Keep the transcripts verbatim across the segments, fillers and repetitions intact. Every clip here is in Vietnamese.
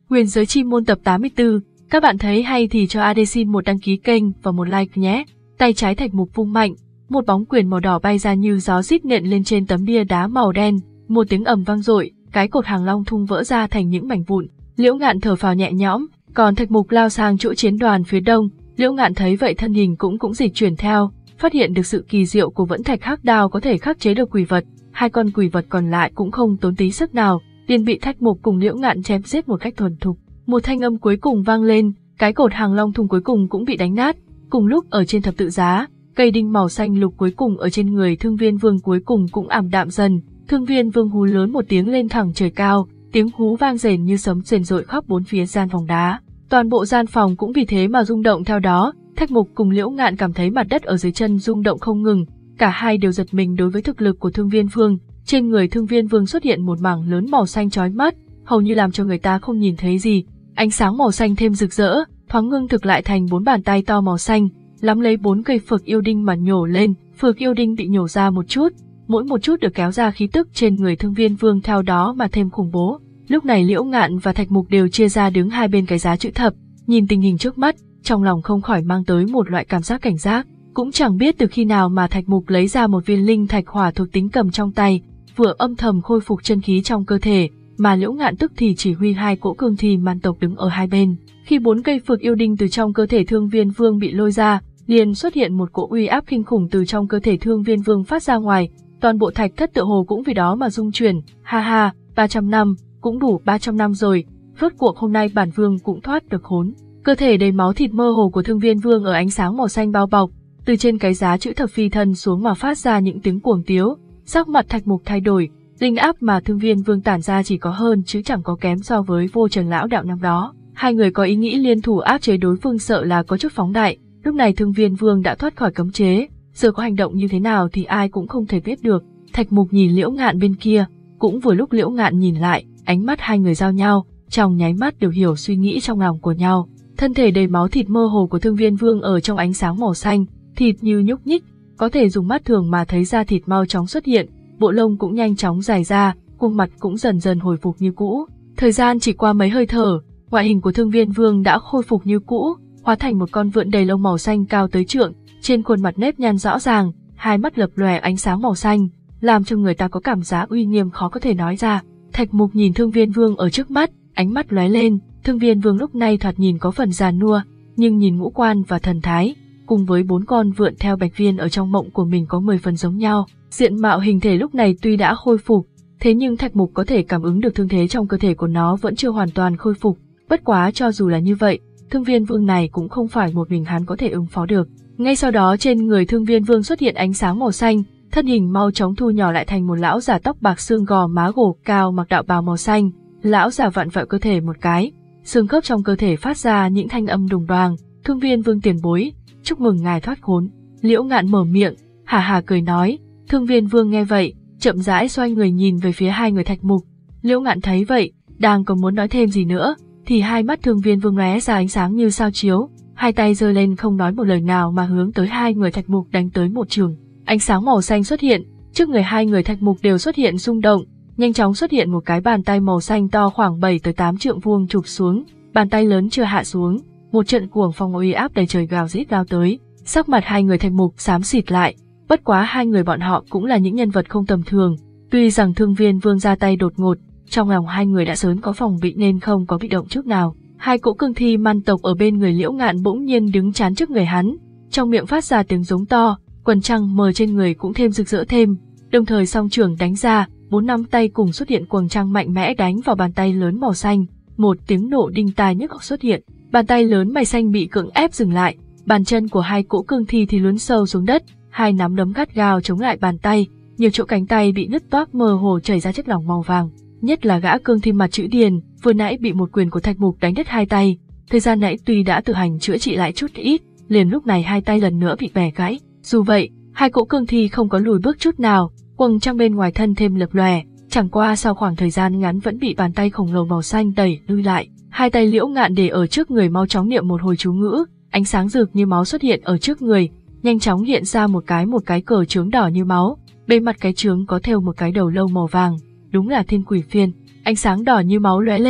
Huyền giới chi môn tập tám mươi tư, các bạn thấy hay thì cho a đê xin một đăng ký kênh và một like nhé. Tay trái Thạch Mục vung mạnh, một bóng quyền màu đỏ bay ra như gió rít nện lên trên tấm bia đá màu đen, một tiếng ầm vang dội, cái cột hàng long thung vỡ ra thành những mảnh vụn. Liễu Ngạn thở phào nhẹ nhõm, còn Thạch Mục lao sang chỗ chiến đoàn phía đông. Liễu Ngạn thấy vậy thân hình cũng cũng dịch chuyển theo, phát hiện được sự kỳ diệu của vẫn thạch hắc đao có thể khắc chế được quỷ vật. Hai con quỷ vật còn lại cũng không tốn tí sức nào, liền bị Thạch Mục cùng Liễu Ngạn chém giết một cách thuần thục. Một thanh âm cuối cùng vang lên, cái cột hàng long thung cuối cùng cũng bị đánh nát. Cùng lúc ở trên thập tự giá, cây đinh màu xanh lục cuối cùng ở trên người Thương Viên Vương cuối cùng cũng ảm đạm dần. Thương Viên Vương hú lớn một tiếng lên thẳng trời cao, tiếng hú vang rền như sấm rền rội khắp bốn phía gian phòng đá. Toàn bộ gian phòng cũng vì thế mà rung động theo đó. Thạch Mục cùng Liễu Ngạn cảm thấy mặt đất ở dưới chân rung động không ngừng, cả hai đều giật mình đối với thực lực của Thương Viên Vương. Trên người Thương Viên Vương xuất hiện một mảng lớn màu xanh chói mắt, hầu như làm cho người ta không nhìn thấy gì. Ánh sáng màu xanh thêm rực rỡ, thoáng ngưng thực lại thành bốn bàn tay to màu xanh, nắm lấy bốn cây phược yêu đinh mà nhổ lên. Phược yêu đinh bị nhổ ra một chút, mỗi một chút được kéo ra khí tức trên người Thương Viên Vương theo đó mà thêm khủng bố. Lúc này Liễu Ngạn và Thạch Mục đều chia ra đứng hai bên cái giá chữ thập, nhìn tình hình trước mắt, trong lòng không khỏi mang tới một loại cảm giác cảnh giác. Cũng chẳng biết từ khi nào mà Thạch Mục lấy ra một viên linh thạch hỏa thuộc tính cầm trong tay, vừa âm thầm khôi phục chân khí trong cơ thể, mà Liễu Ngạn tức thì chỉ huy hai cỗ cương thi man tộc đứng ở hai bên. Khi bốn cây phược yêu đinh từ trong cơ thể Thương Viên Vương bị lôi ra, liền xuất hiện một cỗ uy áp kinh khủng từ trong cơ thể Thương Viên Vương phát ra ngoài, toàn bộ thạch thất tựa hồ cũng vì đó mà rung chuyển. Ha ha, ba trăm năm, cũng đủ ba trăm năm rồi, rốt cuộc hôm nay bản vương cũng thoát được khốn. Cơ thể đầy máu thịt mơ hồ của Thương Viên Vương ở ánh sáng màu xanh bao bọc, từ trên cái giá chữ thập phi thân xuống mà phát ra những tiếng cuồng tiếu. Sắc mặt Thạch Mục thay đổi, linh áp mà Thương Viên Vương tản ra chỉ có hơn chứ chẳng có kém so với Vô Trần lão đạo năm đó. Hai người có ý nghĩ liên thủ áp chế đối phương sợ là có chút phóng đại. Lúc này Thương Viên Vương đã thoát khỏi cấm chế, giờ có hành động như thế nào thì ai cũng không thể biết được. Thạch Mục nhìn Liễu Ngạn bên kia, cũng vừa lúc Liễu Ngạn nhìn lại, ánh mắt hai người giao nhau, trong nháy mắt đều hiểu suy nghĩ trong lòng của nhau. Thân thể đầy máu thịt mơ hồ của Thương Viên Vương ở trong ánh sáng màu xanh, thịt như nhúc nhích, có thể dùng mắt thường mà thấy da thịt mau chóng xuất hiện, bộ lông cũng nhanh chóng dài ra, khuôn mặt cũng dần dần hồi phục như cũ. Thời gian chỉ qua mấy hơi thở, ngoại hình của Thương Viên Vương đã khôi phục như cũ, hóa thành một con vượn đầy lông màu xanh cao tới trượng, trên khuôn mặt nếp nhăn rõ ràng, hai mắt lập lòe ánh sáng màu xanh, làm cho người ta có cảm giác uy nghiêm khó có thể nói ra. Thạch Mục nhìn Thương Viên Vương ở trước mắt, ánh mắt lóe lên. Thương Viên Vương lúc này thoạt nhìn có phần già nua, nhưng nhìn ngũ quan và thần thái, cùng với bốn con vượn theo Bạch Viên ở trong mộng của mình có mười phần giống nhau. Diện mạo hình thể lúc này tuy đã khôi phục, thế nhưng Thạch Mục có thể cảm ứng được thương thế trong cơ thể của nó vẫn chưa hoàn toàn khôi phục. Bất quá cho dù là như vậy, Thương Viên Vương này cũng không phải một mình hắn có thể ứng phó được. Ngay sau đó trên người Thương Viên Vương xuất hiện ánh sáng màu xanh, thân hình mau chóng thu nhỏ lại thành một lão già tóc bạc xương gò má gồ cao mặc đạo bào màu xanh. Lão già vặn vẹo cơ thể một cái, xương khớp trong cơ thể phát ra những thanh âm đùng đoàng. Thương Viên Vương tiền bối, chúc mừng ngài thoát khốn. Liễu Ngạn mở miệng, hà hà cười nói. Thương Viên Vương nghe vậy, chậm rãi xoay người nhìn về phía hai người Thạch Mục. Liễu Ngạn thấy vậy, đang còn muốn nói thêm gì nữa, thì hai mắt Thương Viên Vương lóe ra ánh sáng như sao chiếu, hai tay giơ lên không nói một lời nào mà hướng tới hai người Thạch Mục đánh tới một trường. Ánh sáng màu xanh xuất hiện, trước người hai người Thạch Mục đều xuất hiện rung động, nhanh chóng xuất hiện một cái bàn tay màu xanh to khoảng bảy tới tám trượng vuông chụp xuống, bàn tay lớn chưa hạ xuống, một trận cuồng phong uy áp đầy trời gào rít lao tới. Sắc mặt hai người Thạch Mục xám xịt lại, bất quá hai người bọn họ cũng là những nhân vật không tầm thường, tuy rằng Thương Viên Vương ra tay đột ngột, trong lòng hai người đã sớm có phòng bị nên không có bị động chút nào. Hai cỗ cương thi man tộc ở bên người Liễu Ngạn bỗng nhiên đứng chắn trước người hắn, trong miệng phát ra tiếng giống to, quần trăng mờ trên người cũng thêm rực rỡ thêm, đồng thời song trưởng đánh ra, bốn năm tay cùng xuất hiện quần trăng mạnh mẽ đánh vào bàn tay lớn màu xanh, một tiếng nổ đinh tai nhức óc xuất hiện, bàn tay lớn màu xanh bị cưỡng ép dừng lại, bàn chân của hai cỗ cương thi thì lún sâu xuống đất, hai nắm đấm gắt gao chống lại bàn tay, nhiều chỗ cánh tay bị nứt toác mơ hồ chảy ra chất lỏng màu vàng, nhất là gã cương thi mặt chữ điền, vừa nãy bị một quyền của Thạch Mục đánh đứt hai tay, thời gian nãy tuy đã tự hành chữa trị lại chút ít, liền lúc này hai tay lần nữa bị bẻ gãy. Dù vậy, hai cỗ cương thi không có lùi bước chút nào, quầng trăng bên ngoài thân thêm lập lòe, chẳng qua sau khoảng thời gian ngắn vẫn bị bàn tay khổng lồ màu xanh đẩy lui lại. Hai tay Liễu Ngạn để ở trước người mau chóng niệm một hồi chú ngữ, ánh sáng rực như máu xuất hiện ở trước người, nhanh chóng hiện ra một cái một cái cờ chướng đỏ như máu, bên mặt cái chướng có thêu một cái đầu lâu màu vàng, đúng là Thiên Quỷ Phiên. Ánh sáng đỏ như máu lóe lên,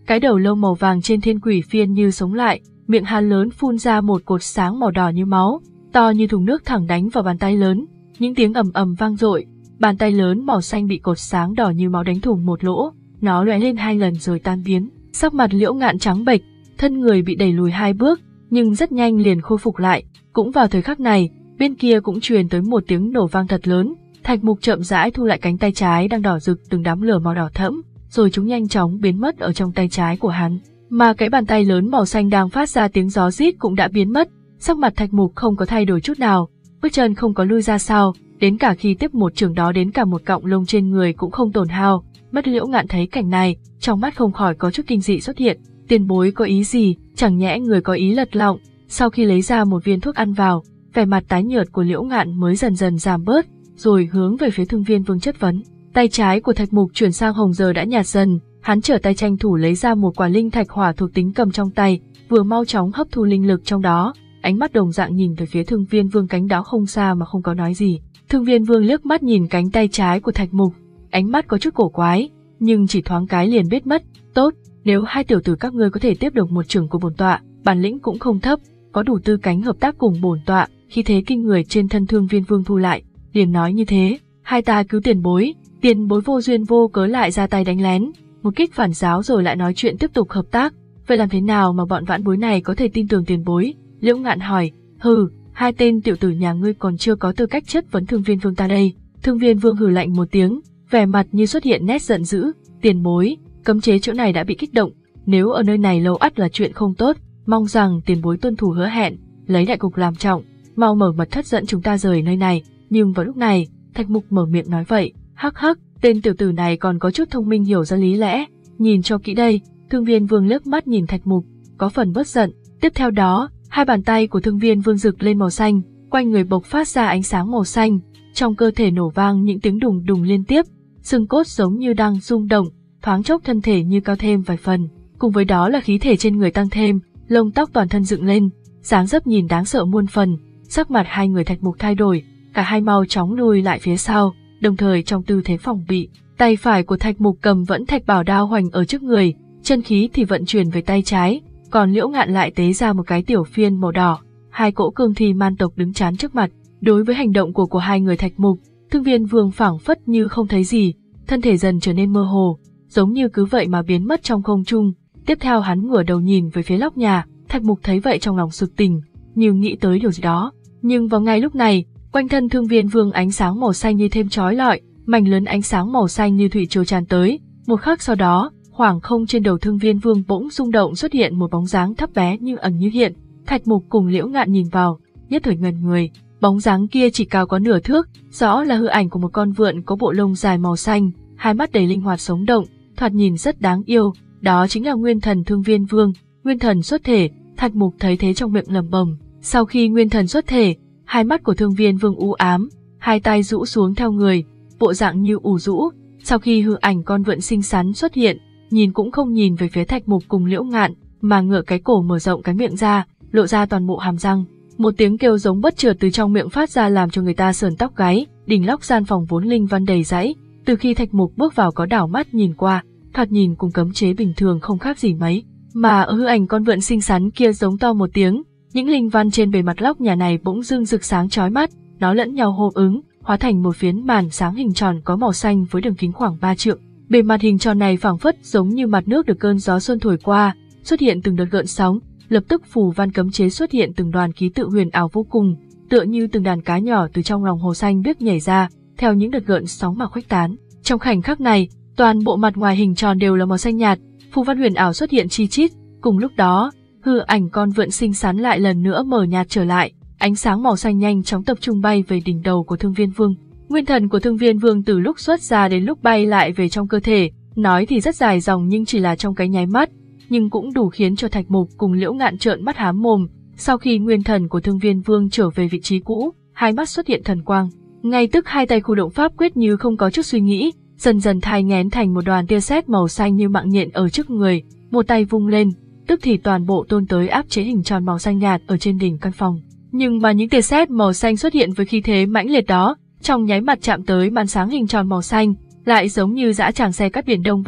cái đầu lâu màu vàng trên thiên quỷ phiên như sống lại, miệng há lớn phun ra một cột sáng màu đỏ như máu, to như thùng nước thẳng đánh vào bàn tay lớn. Những tiếng ầm ầm vang dội, bàn tay lớn màu xanh bị cột sáng đỏ như máu đánh thủng một lỗ, nó lóe lên hai lần rồi tan biến. Sắc mặt Liễu Ngạn trắng bệch, thân người bị đẩy lùi hai bước, nhưng rất nhanh liền khôi phục lại. Cũng vào thời khắc này, bên kia cũng truyền tới một tiếng nổ vang thật lớn. Thạch Mục chậm rãi thu lại cánh tay trái đang đỏ rực từng đám lửa màu đỏ thẫm, rồi chúng nhanh chóng biến mất ở trong tay trái của hắn. Mà cái bàn tay lớn màu xanh đang phát ra tiếng gió rít cũng đã biến mất. Sắc mặt Thạch Mục không có thay đổi chút nào, bước chân không có lui ra sau, đến cả khi tiếp một chưởng đó đến cả một cọng lông trên người cũng không tổn hao. Mắt Liễu Ngạn thấy cảnh này, trong mắt không khỏi có chút kinh dị xuất hiện. Tiền bối có ý gì? Chẳng nhẽ người có ý lật lọng? Sau khi lấy ra một viên thuốc ăn vào, vẻ mặt tái nhợt của Liễu Ngạn mới dần dần giảm bớt, rồi hướng về phía Thương Viên Vương chất vấn. Tay trái của Thạch Mục chuyển sang hồng giờ đã nhạt dần, hắn trở tay tranh thủ lấy ra một quả linh thạch hỏa thuộc tính cầm trong tay, vừa mau chóng hấp thu linh lực trong đó, ánh mắt đồng dạng nhìn về phía Thương Viên Vương cánh đó không xa mà không có nói gì. Thương Viên Vương liếc mắt nhìn cánh tay trái của Thạch Mục, ánh mắt có chút cổ quái, nhưng chỉ thoáng cái liền biết mất. Tốt, nếu hai tiểu tử các ngươi có thể tiếp được một chưởng của bổn tọa, bản lĩnh cũng không thấp, có đủ tư cánh hợp tác cùng bổn tọa. Khi thế kinh người trên thân Thương Viên Vương thu lại, liền nói như thế, hai ta cứu tiền bối, tiền bối vô duyên vô cớ lại ra tay đánh lén, một kích phản giáo rồi lại nói chuyện tiếp tục hợp tác, vậy làm thế nào mà bọn vãn bối này có thể tin tưởng tiền bối? Liễu Ngạn hỏi. Hừ, hai tên tiểu tử nhà ngươi còn chưa có tư cách chất vấn Thương Viên Vương ta đây. Thương Viên Vương hừ lạnh một tiếng, vẻ mặt như xuất hiện nét giận dữ. Tiền bối, cấm chế chỗ này đã bị kích động, nếu ở nơi này lâu ắt là chuyện không tốt, mong rằng tiền bối tuân thủ hứa hẹn, lấy đại cục làm trọng, mau mở mật thất dẫn chúng ta rời nơi này. Nhưng vào lúc này, Thạch Mục mở miệng nói vậy. Hắc hắc, tên tiểu tử này còn có chút thông minh hiểu ra lý lẽ, nhìn cho kỹ đây. Thương Viên Vương liếc mắt nhìn Thạch Mục, có phần bất giận. Tiếp theo đó, hai bàn tay của Thương Viên Vương rực lên màu xanh, quanh người bộc phát ra ánh sáng màu xanh, trong cơ thể nổ vang những tiếng đùng đùng liên tiếp, xương cốt giống như đang rung động, thoáng chốc thân thể như cao thêm vài phần, cùng với đó là khí thể trên người tăng thêm, lông tóc toàn thân dựng lên, dáng dấp nhìn đáng sợ muôn phần. Sắc mặt hai người Thạch Mục thay đổi, cả hai mau chóng lùi lại phía sau, đồng thời trong tư thế phòng bị. Tay phải của Thạch Mục cầm vẫn thạch bảo đao hoành ở trước người, chân khí thì vận chuyển về tay trái, còn Liễu Ngạn lại tế ra một cái tiểu phiên màu đỏ. Hai cỗ cương thi man tộc đứng chắn trước mặt. Đối với hành động của của hai người Thạch Mục, Thương Viên Vương phảng phất như không thấy gì, thân thể dần trở nên mơ hồ, giống như cứ vậy mà biến mất trong không trung. Tiếp theo hắn ngửa đầu nhìn về phía nóc nhà, Thạch Mục thấy vậy trong lòng sực tỉnh, như nghĩ tới điều gì đó. Nhưng vào ngay lúc này, quanh thân Thương Viên Vương ánh sáng màu xanh như thêm chói lọi, mảnh lớn ánh sáng màu xanh như thủy triều tràn tới. Một khắc sau đó, khoảng không trên đầu Thương Viên Vương bỗng rung động, xuất hiện một bóng dáng thấp bé như ẩn như hiện. Thạch Mục cùng Liễu Ngạn nhìn vào, nhất thời ngẩn người. Bóng dáng kia chỉ cao có nửa thước, rõ là hư ảnh của một con vượn có bộ lông dài màu xanh, hai mắt đầy linh hoạt sống động, thoạt nhìn rất đáng yêu. Đó chính là Nguyên Thần Thương Viên Vương. Nguyên Thần xuất thể, Thạch Mục thấy thế trong miệng lẩm bẩm. Sau khi Nguyên Thần xuất thể, hai mắt của Thương Viên Vương u ám, hai tay rũ xuống theo người, bộ dạng như ủ rũ. Sau khi hư ảnh con vượn xinh xắn xuất hiện, nhìn cũng không nhìn về phía Thạch Mục cùng Liễu Ngạn, mà ngửa cái cổ mở rộng cái miệng ra, lộ ra toàn bộ hàm răng. Một tiếng kêu giống bất chợt từ trong miệng phát ra làm cho người ta sờn tóc gáy. Đỉnh lóc gian phòng vốn linh văn đầy rẫy, từ khi Thạch Mục bước vào có đảo mắt nhìn qua, thoạt nhìn cùng cấm chế bình thường không khác gì mấy, mà ở hư ảnh con vượn xinh xắn kia giống to một tiếng, những linh văn trên bề mặt lóc nhà này bỗng dưng rực sáng chói mắt, nó lẫn nhau hô ứng, hóa thành một phiến màn sáng hình tròn có màu xanh với đường kính khoảng ba trượng. Bề mặt hình tròn này phảng phất giống như mặt nước được cơn gió xuân thổi qua, xuất hiện từng đợt gợn sóng, lập tức phù văn cấm chế xuất hiện từng đoàn ký tự huyền ảo vô cùng, tựa như từng đàn cá nhỏ từ trong lòng hồ xanh biếc nhảy ra, theo những đợt gợn sóng mà khuếch tán. Trong khoảnh khắc này, toàn bộ mặt ngoài hình tròn đều là màu xanh nhạt, phù văn huyền ảo xuất hiện chi chít. Cùng lúc đó, hư ảnh con vượn xinh xắn lại lần nữa mờ nhạt trở lại, ánh sáng màu xanh nhanh chóng tập trung bay về đỉnh đầu của Thương Viên Vương. Nguyên thần của Thương Viên Vương từ lúc xuất ra đến lúc bay lại về trong cơ thể, nói thì rất dài dòng nhưng chỉ là trong cái nháy mắt, nhưng cũng đủ khiến cho Thạch Mục cùng Liễu Ngạn trợn mắt há mồm. Sau khi nguyên thần của Thương Viên Vương trở về vị trí cũ, hai mắt xuất hiện thần quang, ngay tức hai tay khu động pháp quyết như không có chút suy nghĩ, dần dần thai nghén thành một đoàn tia sét màu xanh như mạng nhện ở trước người, một tay vung lên, tức thì toàn bộ tôn tới áp chế hình tròn màu xanh nhạt ở trên đỉnh căn phòng. Nhưng mà những tia sét màu xanh xuất hiện với khí thế mãnh liệt đó, trong nháy mắt chạm tới màn sáng hình tròn màu xanh, lại giống như dã tràng xe cắt biển đông vậy,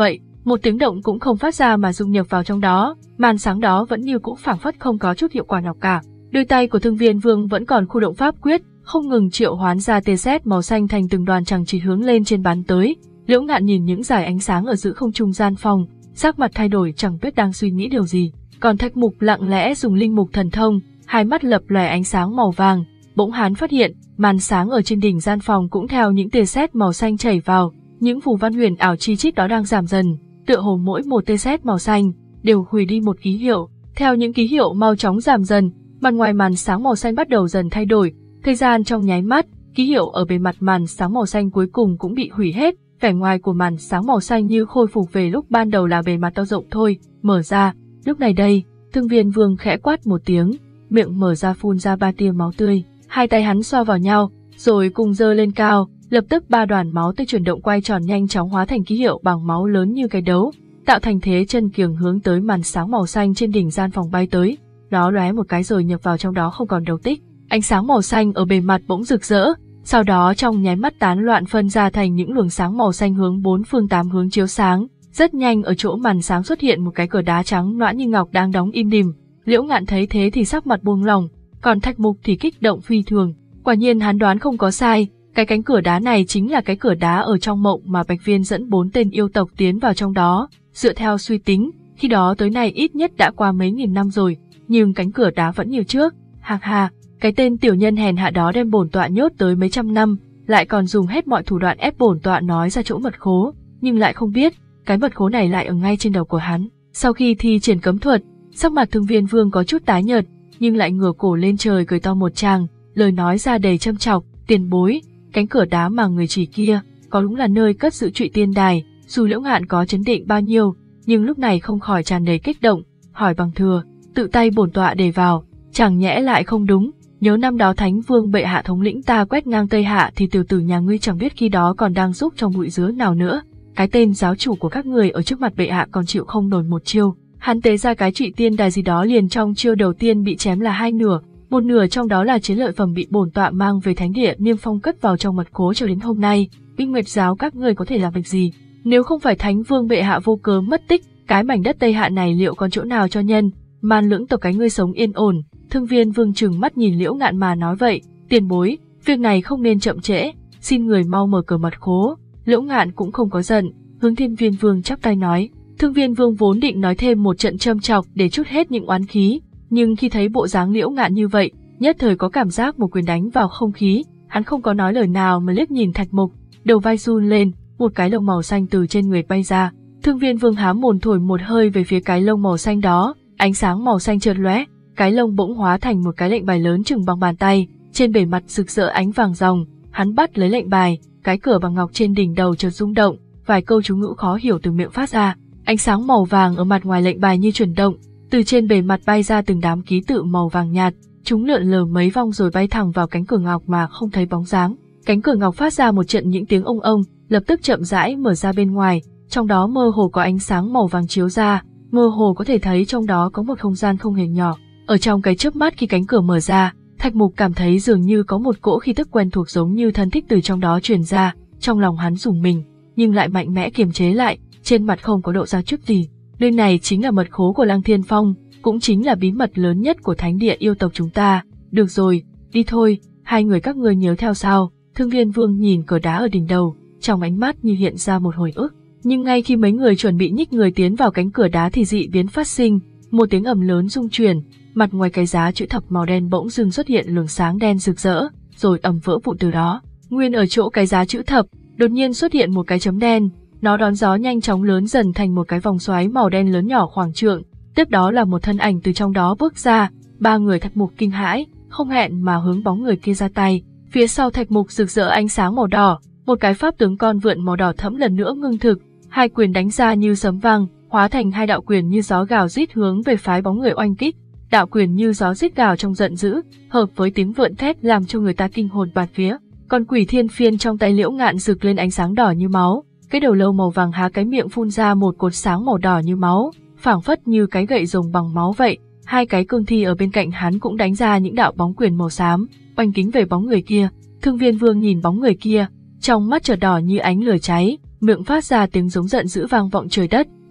một tiếng động cũng không phát ra mà dung nhập vào trong đó, màn sáng đó vẫn như cũ phảng phất không có chút hiệu quả nào cả. Đôi tay của Thương Viên Vương vẫn còn khu động pháp quyết, không ngừng triệu hoán ra tia sét màu xanh thành từng đoàn chằng chỉ hướng lên trên bắn tới. Liễu Ngạn nhìn những dải ánh sáng ở giữa không trung gian phòng, sắc mặt thay đổi chẳng biết đang suy nghĩ điều gì. Còn Thạch Mục lặng lẽ dùng linh mục thần thông, hai mắt lập lòe ánh sáng màu vàng. Bỗng hắn phát hiện, màn sáng ở trên đỉnh gian phòng cũng theo những tia sét màu xanh chảy vào, những phù văn huyền ảo chi chít đó đang giảm dần, tựa hồ mỗi một tia sét màu xanh đều hủy đi một ký hiệu. Theo những ký hiệu mau chóng giảm dần, mặt ngoài màn sáng màu xanh bắt đầu dần thay đổi. Thời gian trong nháy mắt, ký hiệu ở bề mặt màn sáng màu xanh cuối cùng cũng bị hủy hết. Vẻ ngoài của màn sáng màu xanh như khôi phục về lúc ban đầu là bề mặt to rộng thôi, mở ra. Lúc này đây, Thương Viên Vương khẽ quát một tiếng, miệng mở ra phun ra ba tia máu tươi. Hai tay hắn xoa vào nhau, rồi cùng giơ lên cao, lập tức ba đoàn máu tươi chuyển động quay tròn nhanh chóng hóa thành ký hiệu bằng máu lớn như cái đấu, tạo thành thế chân kiềng hướng tới màn sáng màu xanh trên đỉnh gian phòng bay tới. Nó lóe một cái rồi nhập vào trong đó không còn dấu tích. Ánh sáng màu xanh ở bề mặt bỗng rực rỡ, sau đó trong nháy mắt tán loạn phân ra thành những luồng sáng màu xanh hướng bốn phương tám hướng chiếu sáng. Rất nhanh ở chỗ màn sáng xuất hiện một cái cửa đá trắng nõn như ngọc đang đóng im lìm. Liễu Ngạn thấy thế thì sắc mặt buông lỏng, còn Thạch Mục thì kích động phi thường. Quả nhiên hắn đoán không có sai, cái cánh cửa đá này chính là cái cửa đá ở trong mộng mà Bạch Viên dẫn bốn tên yêu tộc tiến vào trong đó. Dựa theo suy tính, khi đó tới nay ít nhất đã qua mấy nghìn năm rồi, nhưng cánh cửa đá vẫn như trước. Hạc hà, cái tên tiểu nhân hèn hạ đó đem bổn tọa nhốt tới mấy trăm năm, lại còn dùng hết mọi thủ đoạn ép bổn tọa nói ra chỗ mật khố, nhưng lại không biết, cái mật khố này lại ở ngay trên đầu của hắn. Sau khi thi triển cấm thuật, sắc mặt Thương Viên Vương có chút tái nhợt, nhưng lại ngửa cổ lên trời cười to một tràng, lời nói ra đầy châm chọc, tiền bối, cánh cửa đá mà người chỉ kia, có đúng là nơi cất giữ Trụy Tiên Đài. Dù Liễu Ngạn có chấn định bao nhiêu, nhưng lúc này không khỏi tràn đầy kích động, hỏi bằng thừa, tự tay bổn tọa để vào, chẳng nhẽ lại không đúng, nhớ năm đó Thánh Vương bệ hạ thống lĩnh ta quét ngang Tây Hạ thì tiểu tử nhà ngươi chẳng biết khi đó còn đang giúp trong bụi dứa nào nữa, cái tên giáo chủ của các người ở trước mặt bệ hạ còn chịu không nổi một chiêu. Hắn tế ra cái Trụy Tiên Đài gì đó liền trong chiêu đầu tiên bị chém là hai nửa, một nửa trong đó là chiến lợi phẩm bị bổn tọa mang về Thánh Địa Niêm Phong cất vào trong mật khố cho đến hôm nay. Binh Nguyệt giáo các ngươi có thể làm việc gì? Nếu không phải Thánh Vương bệ hạ vô cớ mất tích, cái mảnh đất Tây Hạ này liệu còn chỗ nào cho nhân, Man Lưỡng tộc cái ngươi sống yên ổn? Thương Viên Vương trừng mắt nhìn Liễu Ngạn mà nói vậy, tiền bối, việc này không nên chậm trễ, xin người mau mở cửa mật khố. Liễu Ngạn cũng không có giận, hướng Thiên Viên Vương chắp tay nói. Thương Viên Vương vốn định nói thêm một trận châm chọc để trút hết những oán khí, nhưng khi thấy bộ dáng Liễu Ngạn như vậy, nhất thời có cảm giác một quyền đánh vào không khí, hắn không có nói lời nào mà liếc nhìn Thạch Mục, đầu vai run lên, một cái lông màu xanh từ trên người bay ra. Thương Viên Vương há mồm thổi một hơi về phía cái lông màu xanh đó, ánh sáng màu xanh chợt lóe, cái lông bỗng hóa thành một cái lệnh bài lớn chừng bằng bàn tay, trên bề mặt rực rỡ ánh vàng ròng. Hắn bắt lấy lệnh bài, cái cửa bằng ngọc trên đỉnh đầu chợt rung động, vài câu chú ngữ khó hiểu từ miệng phát ra. Ánh sáng màu vàng ở mặt ngoài lệnh bài như chuyển động, từ trên bề mặt bay ra từng đám ký tự màu vàng nhạt, chúng lượn lờ mấy vòng rồi bay thẳng vào cánh cửa ngọc mà không thấy bóng dáng. Cánh cửa ngọc phát ra một trận những tiếng ông ông, lập tức chậm rãi mở ra bên ngoài, trong đó mơ hồ có ánh sáng màu vàng chiếu ra, mơ hồ có thể thấy trong đó có một không gian không hề nhỏ. Ở trong cái chớp mắt khi cánh cửa mở ra, Thạch Mục cảm thấy dường như có một cỗ khí tức quen thuộc giống như thân thích từ trong đó truyền ra, trong lòng hắn rùng mình, nhưng lại mạnh mẽ kiềm chế lại, trên mặt không có độ ra chút gì. Nơi này chính là mật khố của Lăng Thiên Phong, cũng chính là bí mật lớn nhất của Thánh Địa yêu tộc chúng ta. Được rồi, đi thôi, hai người các ngươi nhớ theo sao? Thương Viên Vương nhìn cửa đá ở đỉnh đầu, trong ánh mắt như hiện ra một hồi ức. Nhưng ngay khi mấy người chuẩn bị nhích người tiến vào cánh cửa đá thì dị biến phát sinh, một tiếng ầm lớn rung chuyển, mặt ngoài cái giá chữ thập màu đen bỗng dưng xuất hiện luồng sáng đen rực rỡ, rồi ầm vỡ vụn từ đó. Nguyên ở chỗ cái giá chữ thập, đột nhiên xuất hiện một cái chấm đen, nó đón gió nhanh chóng lớn dần thành một cái vòng xoáy màu đen lớn nhỏ khoảng trượng, tiếp đó là một thân ảnh từ trong đó bước ra, ba người Thạch Mục kinh hãi, không hẹn mà hướng bóng người kia ra tay. Phía sau Thạch Mục rực rỡ ánh sáng màu đỏ, một cái pháp tướng con vượn màu đỏ thẫm lần nữa ngưng thực, hai quyền đánh ra như sấm vang, hóa thành hai đạo quyền như gió gào rít hướng về phái bóng người oanh kích. Đạo quyền như gió rít gào trong giận dữ, hợp với tiếng vượn thét làm cho người ta kinh hồn bạt vía. Còn Quỷ Thiên Phiên trong tay Liễu Ngạn rực lên ánh sáng đỏ như máu, cái đầu lâu màu vàng há cái miệng phun ra một cột sáng màu đỏ như máu, phảng phất như cái gậy rồng bằng máu vậy. Hai cái cương thi ở bên cạnh hắn cũng đánh ra những đạo bóng quyền màu xám, oanh kính về bóng người kia. Thương Viên Vương nhìn bóng người kia, trong mắt chợt đỏ như ánh lửa cháy, miệng phát ra tiếng giống giận dữ vang vọng trời đất.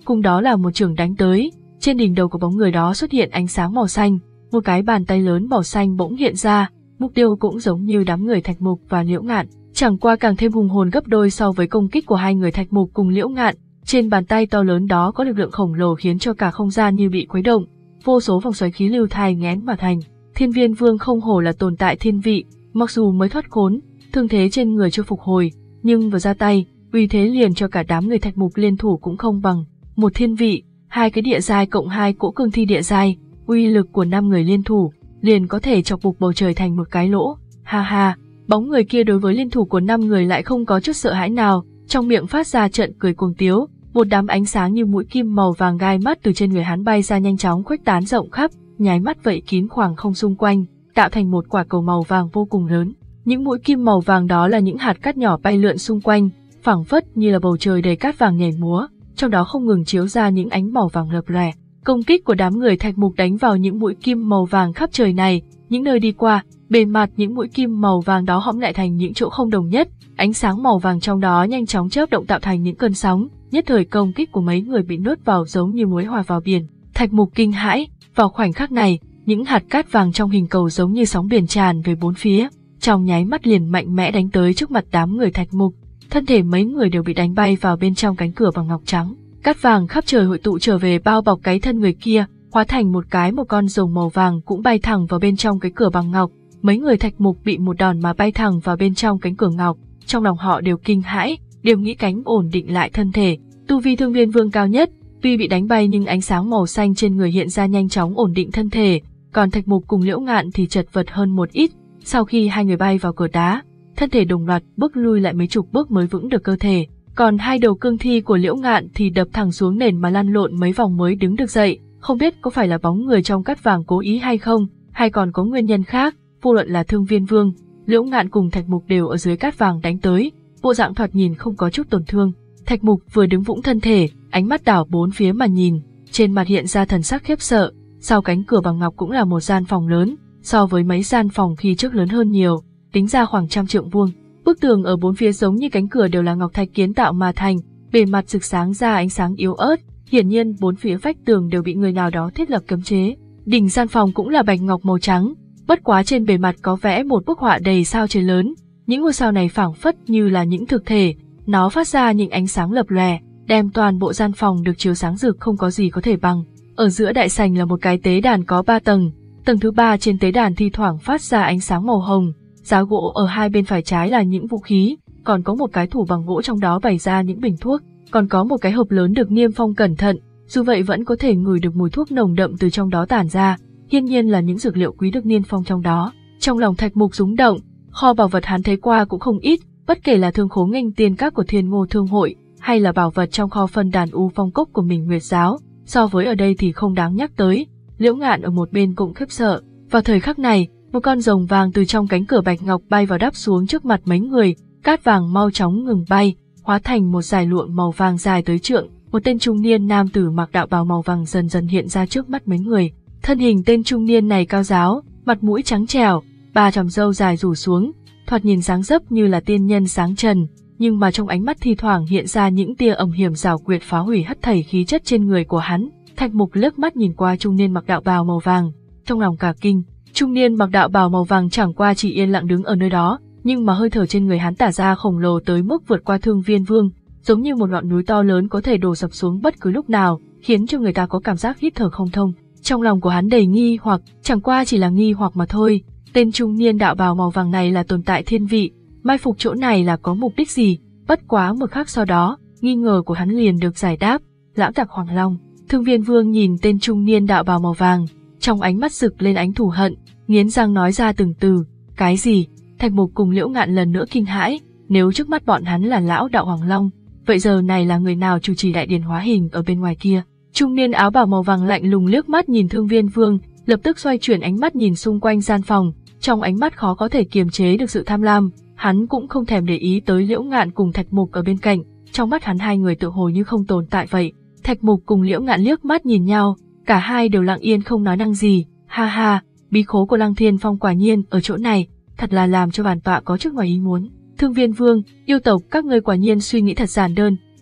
cùng đó là một chưởng đánh tới. Trên đỉnh đầu của bóng người đó xuất hiện ánh sáng màu xanh, một cái bàn tay lớn màu xanh bỗng hiện ra, mục tiêu cũng giống như đám người Thạch Mục và Liễu Ngạn, chẳng qua càng thêm hùng hồn gấp đôi so với công kích của hai người Thạch Mục cùng Liễu Ngạn. Trên bàn tay to lớn đó có lực lượng khổng lồ khiến cho cả không gian như bị khuấy động, vô số vòng xoáy khí lưu thai nghén mà thành. Thiên Viên Vương không hổ là tồn tại thiên vị, mặc dù mới thoát khốn, thương thế trên người chưa phục hồi, nhưng vừa ra tay, uy thế liền cho cả đám người Thạch Mục liên thủ cũng không bằng. Một thiên vị, hai cái địa giai cộng hai cỗ cương thi địa giai, uy lực của năm người liên thủ liền có thể chọc bục bầu trời thành một cái lỗ. Ha ha, bóng người kia đối với liên thủ của năm người lại không có chút sợ hãi nào, trong miệng phát ra trận cười cuồng tiếu, một đám ánh sáng như mũi kim màu vàng gai mắt từ trên người hắn bay ra nhanh chóng khuếch tán rộng khắp, nháy mắt vậy kín khoảng không xung quanh, tạo thành một quả cầu màu vàng vô cùng lớn. Những mũi kim màu vàng đó là những hạt cát nhỏ bay lượn xung quanh, phảng phất như là bầu trời đầy cát vàng nhảy múa, trong đó không ngừng chiếu ra những ánh màu vàng lập lòe. Công kích của đám người Thạch Mục đánh vào những mũi kim màu vàng khắp trời này, những nơi đi qua, bề mặt những mũi kim màu vàng đó hõm lại thành những chỗ không đồng nhất, ánh sáng màu vàng trong đó nhanh chóng chớp động tạo thành những cơn sóng, nhất thời công kích của mấy người bị nuốt vào giống như muối hòa vào biển. Thạch Mục kinh hãi, vào khoảnh khắc này, những hạt cát vàng trong hình cầu giống như sóng biển tràn về bốn phía, trong nháy mắt liền mạnh mẽ đánh tới trước mặt đám người Thạch Mục. Thân thể mấy người đều bị đánh bay vào bên trong cánh cửa bằng ngọc trắng. Cát vàng khắp trời hội tụ trở về bao bọc cái thân người kia, hóa thành một cái một con rồng màu vàng cũng bay thẳng vào bên trong cái cửa bằng ngọc. Mấy người Thạch Mục bị một đòn mà bay thẳng vào bên trong cánh cửa ngọc, trong lòng họ đều kinh hãi, đều nghĩ cánh ổn định lại thân thể. Tu vi Thương Viên Vương cao nhất, tuy bị đánh bay nhưng ánh sáng màu xanh trên người hiện ra nhanh chóng ổn định thân thể, còn Thạch Mục cùng Liễu Ngạn thì chật vật hơn một ít. Sau khi hai người bay vào cửa đá, thân thể đồng loạt bước lui lại mấy chục bước mới vững được cơ thể, còn hai đầu cương thi của Liễu Ngạn thì đập thẳng xuống nền mà lăn lộn mấy vòng mới đứng được dậy. Không biết có phải là bóng người trong cát vàng cố ý hay không, hay còn có nguyên nhân khác. Vô luận là Thương Viên Vương, Liễu Ngạn cùng Thạch Mục đều ở dưới cát vàng đánh tới, bộ dạng thoạt nhìn không có chút tổn thương. Thạch Mục vừa đứng vững thân thể, ánh mắt đảo bốn phía mà nhìn, trên mặt hiện ra thần sắc khiếp sợ. Sau cánh cửa bằng ngọc cũng là một gian phòng lớn, so với mấy gian phòng khi trước lớn hơn nhiều, tính ra khoảng trăm trượng vuông. Bức tường ở bốn phía giống như cánh cửa đều là ngọc thạch kiến tạo mà thành, bề mặt rực sáng ra ánh sáng yếu ớt, hiển nhiên bốn phía vách tường đều bị người nào đó thiết lập cấm chế. Đỉnh gian phòng cũng là bạch ngọc màu trắng, bất quá trên bề mặt có vẽ một bức họa đầy sao trời lớn, những ngôi sao này phảng phất như là những thực thể, nó phát ra những ánh sáng lập lòe, đem toàn bộ gian phòng được chiếu sáng rực không có gì có thể bằng. Ở giữa đại sảnh là một cái tế đàn có ba tầng, tầng thứ ba trên tế đàn thi thoảng phát ra ánh sáng màu hồng, giá gỗ ở hai bên phải trái là những vũ khí, còn có một cái tủ bằng gỗ trong đó bày ra những bình thuốc, còn có một cái hộp lớn được niêm phong cẩn thận, dù vậy vẫn có thể ngửi được mùi thuốc nồng đậm từ trong đó tản ra, hiển nhiên là những dược liệu quý được niêm phong trong đó. Trong lòng Thạch Mục rúng động, kho bảo vật hắn thấy qua cũng không ít, bất kể là thương khố nghênh tiên các của Thiên Ngô Thương hội, hay là bảo vật trong kho phân đàn U Phong Cốc của mình Nguyệt Giáo, so với ở đây thì không đáng nhắc tới. Liễu Ngạn ở một bên cũng khiếp sợ. Vào thời khắc này, một con rồng vàng từ trong cánh cửa bạch ngọc bay vào đáp xuống trước mặt mấy người, cát vàng mau chóng ngừng bay, hóa thành một dải lụa màu vàng dài tới trượng. Một tên trung niên nam tử mặc đạo bào màu vàng dần dần hiện ra trước mắt mấy người. Thân hình tên trung niên này cao ráo, mặt mũi trắng trẻo, ba chòm râu dài rủ xuống, thoạt nhìn dáng dấp như là tiên nhân sáng trần, nhưng mà trong ánh mắt thi thoảng hiện ra những tia âm hiểm giảo quyệt phá hủy hất thảy khí chất trên người của hắn. Thạch Mục liếc mắt nhìn qua trung niên mặc đạo bào màu vàng, trong lòng cả kinh. Trung niên mặc đạo bào màu vàng chẳng qua chỉ yên lặng đứng ở nơi đó, nhưng mà hơi thở trên người hắn tả ra khổng lồ tới mức vượt qua Thương Viên Vương, giống như một ngọn núi to lớn có thể đổ sập xuống bất cứ lúc nào, khiến cho người ta có cảm giác hít thở không thông. Trong lòng của hắn đầy nghi hoặc, chẳng qua chỉ là nghi hoặc mà thôi. Tên trung niên đạo bào màu vàng này là tồn tại thiên vị, mai phục chỗ này là có mục đích gì? Bất quá một khắc sau đó, nghi ngờ của hắn liền được giải đáp. Lãng Tặc Hoàng Long. Thương Viên Vương nhìn tên trung niên đạo bào màu vàng, trong ánh mắt rực lên ánh thù hận, nghiến răng nói ra từng từ. Cái gì? Thạch Mục cùng Liễu Ngạn lần nữa kinh hãi. Nếu trước mắt bọn hắn là lão đạo Hoàng Long, vậy giờ này là người nào chủ trì đại điển hóa hình ở bên ngoài kia? Trung niên áo bào màu vàng lạnh lùng liếc mắt nhìn Thương Viên Vương, lập tức xoay chuyển ánh mắt nhìn xung quanh gian phòng, trong ánh mắt khó có thể kiềm chế được sự tham lam. Hắn cũng không thèm để ý tới Liễu Ngạn cùng Thạch Mục ở bên cạnh, trong mắt hắn hai người tựa hồ như không tồn tại vậy. Thạch Mục cùng Liễu Ngạn liếc mắt nhìn nhau, cả hai đều lặng yên không nói năng gì. Ha ha, bí khố của Lăng Thiên Phong quả nhiên ở chỗ này, thật là làm cho bản tọa có chút ngoài ý muốn. Thương Viên Vương, yêu tộc các ngươi quả nhiên suy nghĩ thật giản đơn,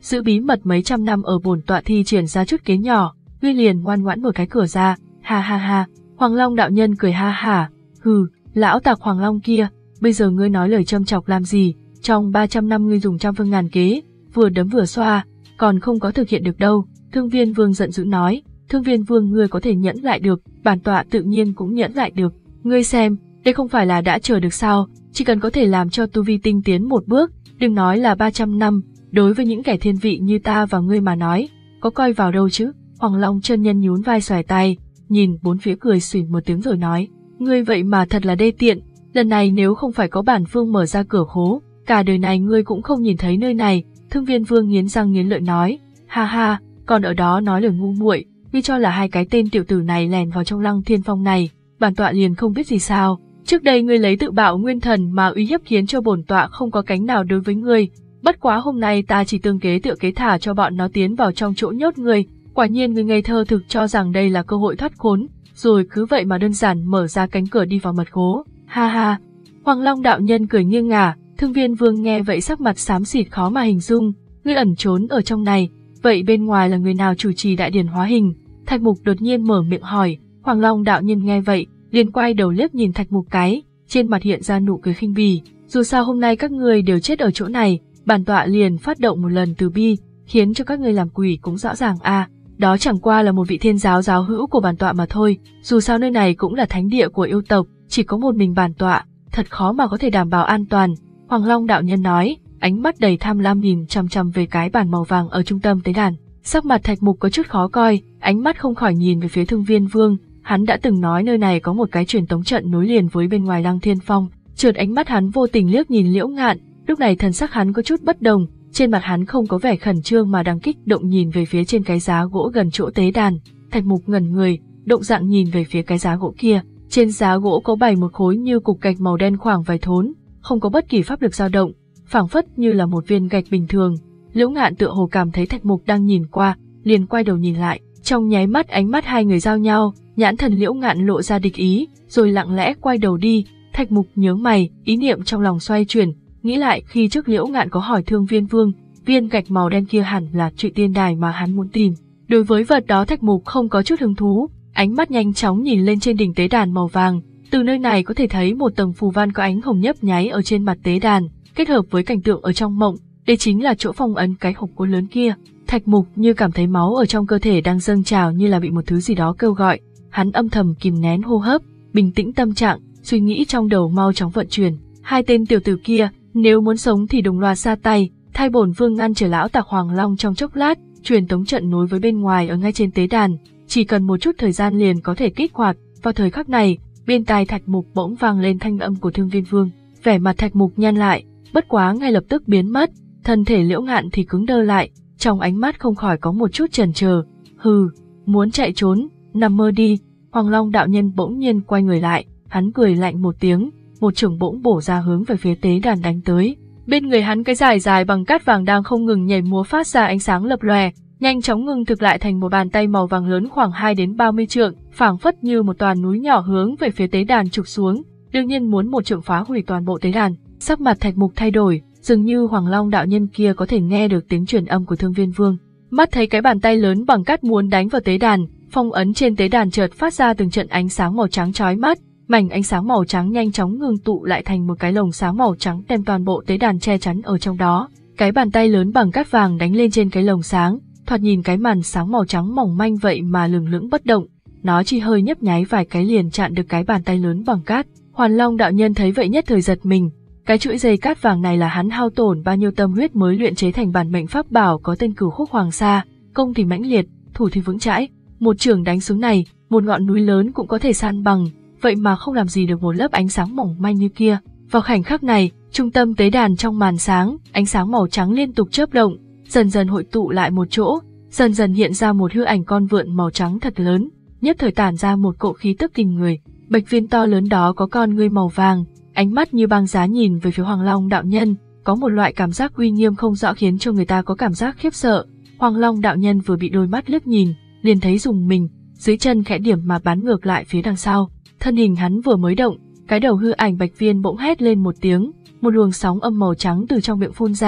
giữ bí mật mấy trăm năm ở bổn tọa thi triển ra chút kế nhỏ, ngươi liền ngoan ngoãn mở cái cửa ra, ha ha ha. Hoàng Long đạo nhân cười ha hả, hừ, lão tặc Hoàng Long kia, bây giờ ngươi nói lời châm chọc làm gì, trong ba trăm năm ngươi dùng trăm phương ngàn kế, vừa đấm vừa xoa, còn không có thực hiện được đâu. Thương Viên Vương giận dữ nói, Thương Viên Vương ngươi có thể nhẫn lại được, bản tọa tự nhiên cũng nhẫn lại được, ngươi xem, đây không phải là đã chờ được sao, chỉ cần có thể làm cho tu vi tinh tiến một bước, đừng nói là ba trăm năm, đối với những kẻ thiên vị như ta và ngươi mà nói, có coi vào đâu chứ. Hoàng Long chân nhân nhún vai xoài tay, nhìn bốn phía cười xùy một tiếng rồi nói, ngươi vậy mà thật là đê tiện, lần này nếu không phải có bản vương mở ra cửa hố, cả đời này ngươi cũng không nhìn thấy nơi này. Thương Viên Vương nghiến răng nghiến lợi nói, ha ha, còn ở đó nói lời ngu muội, ngươi cho là hai cái tên tiểu tử này lèn vào trong Lăng Thiên Phong này, bản tọa liền không biết gì sao? Trước đây ngươi lấy tự bạo nguyên thần mà uy hiếp khiến cho bổn tọa không có cánh nào đối với ngươi, bất quá hôm nay ta chỉ tương kế tựa kế thả cho bọn nó tiến vào trong chỗ nhốt ngươi, quả nhiên ngươi ngây thơ thực cho rằng đây là cơ hội thoát khốn, rồi cứ vậy mà đơn giản mở ra cánh cửa đi vào mật khố, ha ha. Hoàng Long đạo nhân cười nghiêng ngả, Thương Viên Vương nghe vậy sắc mặt xám xịt khó mà hình dung, ngươi ẩn trốn ở trong này, vậy bên ngoài là người nào chủ trì đại điển hóa hình? Thạch Mục đột nhiên mở miệng hỏi. Hoàng Long đạo nhân nghe vậy, liền quay đầu liếc nhìn Thạch Mục cái, trên mặt hiện ra nụ cười khinh bỉ, dù sao hôm nay các ngươi đều chết ở chỗ này, bản tọa liền phát động một lần từ bi, khiến cho các ngươi làm quỷ cũng rõ ràng a, à, đó chẳng qua là một vị thiên giáo giáo hữu của bản tọa mà thôi, dù sao nơi này cũng là thánh địa của yêu tộc, chỉ có một mình bản tọa, thật khó mà có thể đảm bảo an toàn. Hoàng Long đạo nhân nói, ánh mắt đầy tham lam nhìn chằm chằm về cái bàn màu vàng ở trung tâm tế đàn. Sắc mặt Thạch Mục có chút khó coi, ánh mắt không khỏi nhìn về phía Thương Viên Vương, hắn đã từng nói nơi này có một cái truyền tống trận nối liền với bên ngoài Lăng Thiên Phong, chợt ánh mắt hắn vô tình liếc nhìn Liễu Ngạn, lúc này thần sắc hắn có chút bất đồng, trên mặt hắn không có vẻ khẩn trương mà đang kích động nhìn về phía trên cái giá gỗ gần chỗ tế đàn. Thạch Mục ngẩn người, động dạng nhìn về phía cái giá gỗ kia, trên giá gỗ có bày một khối như cục gạch màu đen khoảng vài thốn, không có bất kỳ pháp lực dao động, phảng phất như là một viên gạch bình thường. Liễu Ngạn tựa hồ cảm thấy Thạch Mục đang nhìn qua, liền quay đầu nhìn lại, trong nháy mắt ánh mắt hai người giao nhau, nhãn thần Liễu Ngạn lộ ra địch ý, rồi lặng lẽ quay đầu đi. Thạch Mục nhướng mày, ý niệm trong lòng xoay chuyển, nghĩ lại khi trước Liễu Ngạn có hỏi Thương Viên Vương, viên gạch màu đen kia hẳn là Trụy Tiên Đài mà hắn muốn tìm. Đối với vật đó Thạch Mục không có chút hứng thú, ánh mắt nhanh chóng nhìn lên trên đỉnh tế đàn màu vàng, từ nơi này có thể thấy một tầng phù văn có ánh hồng nhấp nháy ở trên mặt tế đàn, kết hợp với cảnh tượng ở trong mộng, đây chính là chỗ phong ấn cái hộp gỗ lớn kia. Thạch Mục như cảm thấy máu ở trong cơ thể đang dâng trào như là bị một thứ gì đó kêu gọi, hắn âm thầm kìm nén hô hấp, bình tĩnh tâm trạng, suy nghĩ trong đầu mau chóng vận chuyển. Hai tên tiểu tử kia, nếu muốn sống thì đồng loạt ra tay, thay bổn vương ngăn trở lão tặc Hoàng Long trong chốc lát, truyền tống trận nối với bên ngoài ở ngay trên tế đàn, chỉ cần một chút thời gian liền có thể kích hoạt. Vào thời khắc này, bên tai Thạch Mục bỗng vang lên thanh âm của Thương Viên Vương, vẻ mặt Thạch Mục nhăn lại, bất quá ngay lập tức biến mất, thân thể Liễu Ngạn thì cứng đơ lại, trong ánh mắt không khỏi có một chút chần chờ. Hừ, muốn chạy trốn, nằm mơ đi. Hoàng Long đạo nhân bỗng nhiên quay người lại, hắn cười lạnh một tiếng, một chưởng bỗng bổ ra hướng về phía tế đàn đánh tới. Bên người hắn cái dài dài bằng cát vàng đang không ngừng nhảy múa phát ra ánh sáng lập lòe, nhanh chóng ngưng thực lại thành một bàn tay màu vàng lớn khoảng hai đến ba mươi trượng, phảng phất như một toàn núi nhỏ hướng về phía tế đàn chụp xuống, đương nhiên muốn một trượng phá hủy toàn bộ tế đàn. Sắc mặt Thạch Mục thay đổi, dường như Hoàng Long đạo nhân kia có thể nghe được tiếng truyền âm của Thương Viên Vương. Mắt thấy cái bàn tay lớn bằng cát muốn đánh vào tế đàn, phong ấn trên tế đàn chợt phát ra từng trận ánh sáng màu trắng chói mắt, mảnh ánh sáng màu trắng nhanh chóng ngưng tụ lại thành một cái lồng sáng màu trắng đem toàn bộ tế đàn che chắn ở trong đó. Cái bàn tay lớn bằng cát vàng đánh lên trên cái lồng sáng, thoạt nhìn cái màn sáng màu trắng mỏng manh vậy mà lừng lững bất động, nó chỉ hơi nhấp nháy vài cái liền chặn được cái bàn tay lớn bằng cát. Hoàn Long đạo nhân thấy vậy nhất thời giật mình, cái chuỗi dây cát vàng này là hắn hao tổn bao nhiêu tâm huyết mới luyện chế thành bản mệnh pháp bảo có tên Cửu Khúc Hoàng Sa, công thì mãnh liệt, thủ thì vững chãi, một chưởng đánh xuống này, một ngọn núi lớn cũng có thể san bằng, vậy mà không làm gì được một lớp ánh sáng mỏng manh như kia. Vào khoảnh khắc này, trung tâm tế đàn trong màn sáng, ánh sáng màu trắng liên tục chớp động, dần dần hội tụ lại một chỗ, dần dần hiện ra một hư ảnh con vượn màu trắng thật lớn, nhất thời tản ra một cỗ khí tức kinh người. Bạch viên to lớn đó có con ngươi màu vàng, ánh mắt như băng giá nhìn về phía Hoàng Long đạo nhân, có một loại cảm giác uy nghiêm không rõ khiến cho người ta có cảm giác khiếp sợ. Hoàng Long đạo nhân vừa bị đôi mắt liếc nhìn, liền thấy rùng mình, dưới chân khẽ điểm mà bắn ngược lại phía đằng sau. Thân hình hắn vừa mới động, cái đầu hư ảnh bạch viên bỗng hét lên một tiếng, một luồng sóng âm màu trắng từ trong miệng phun ra,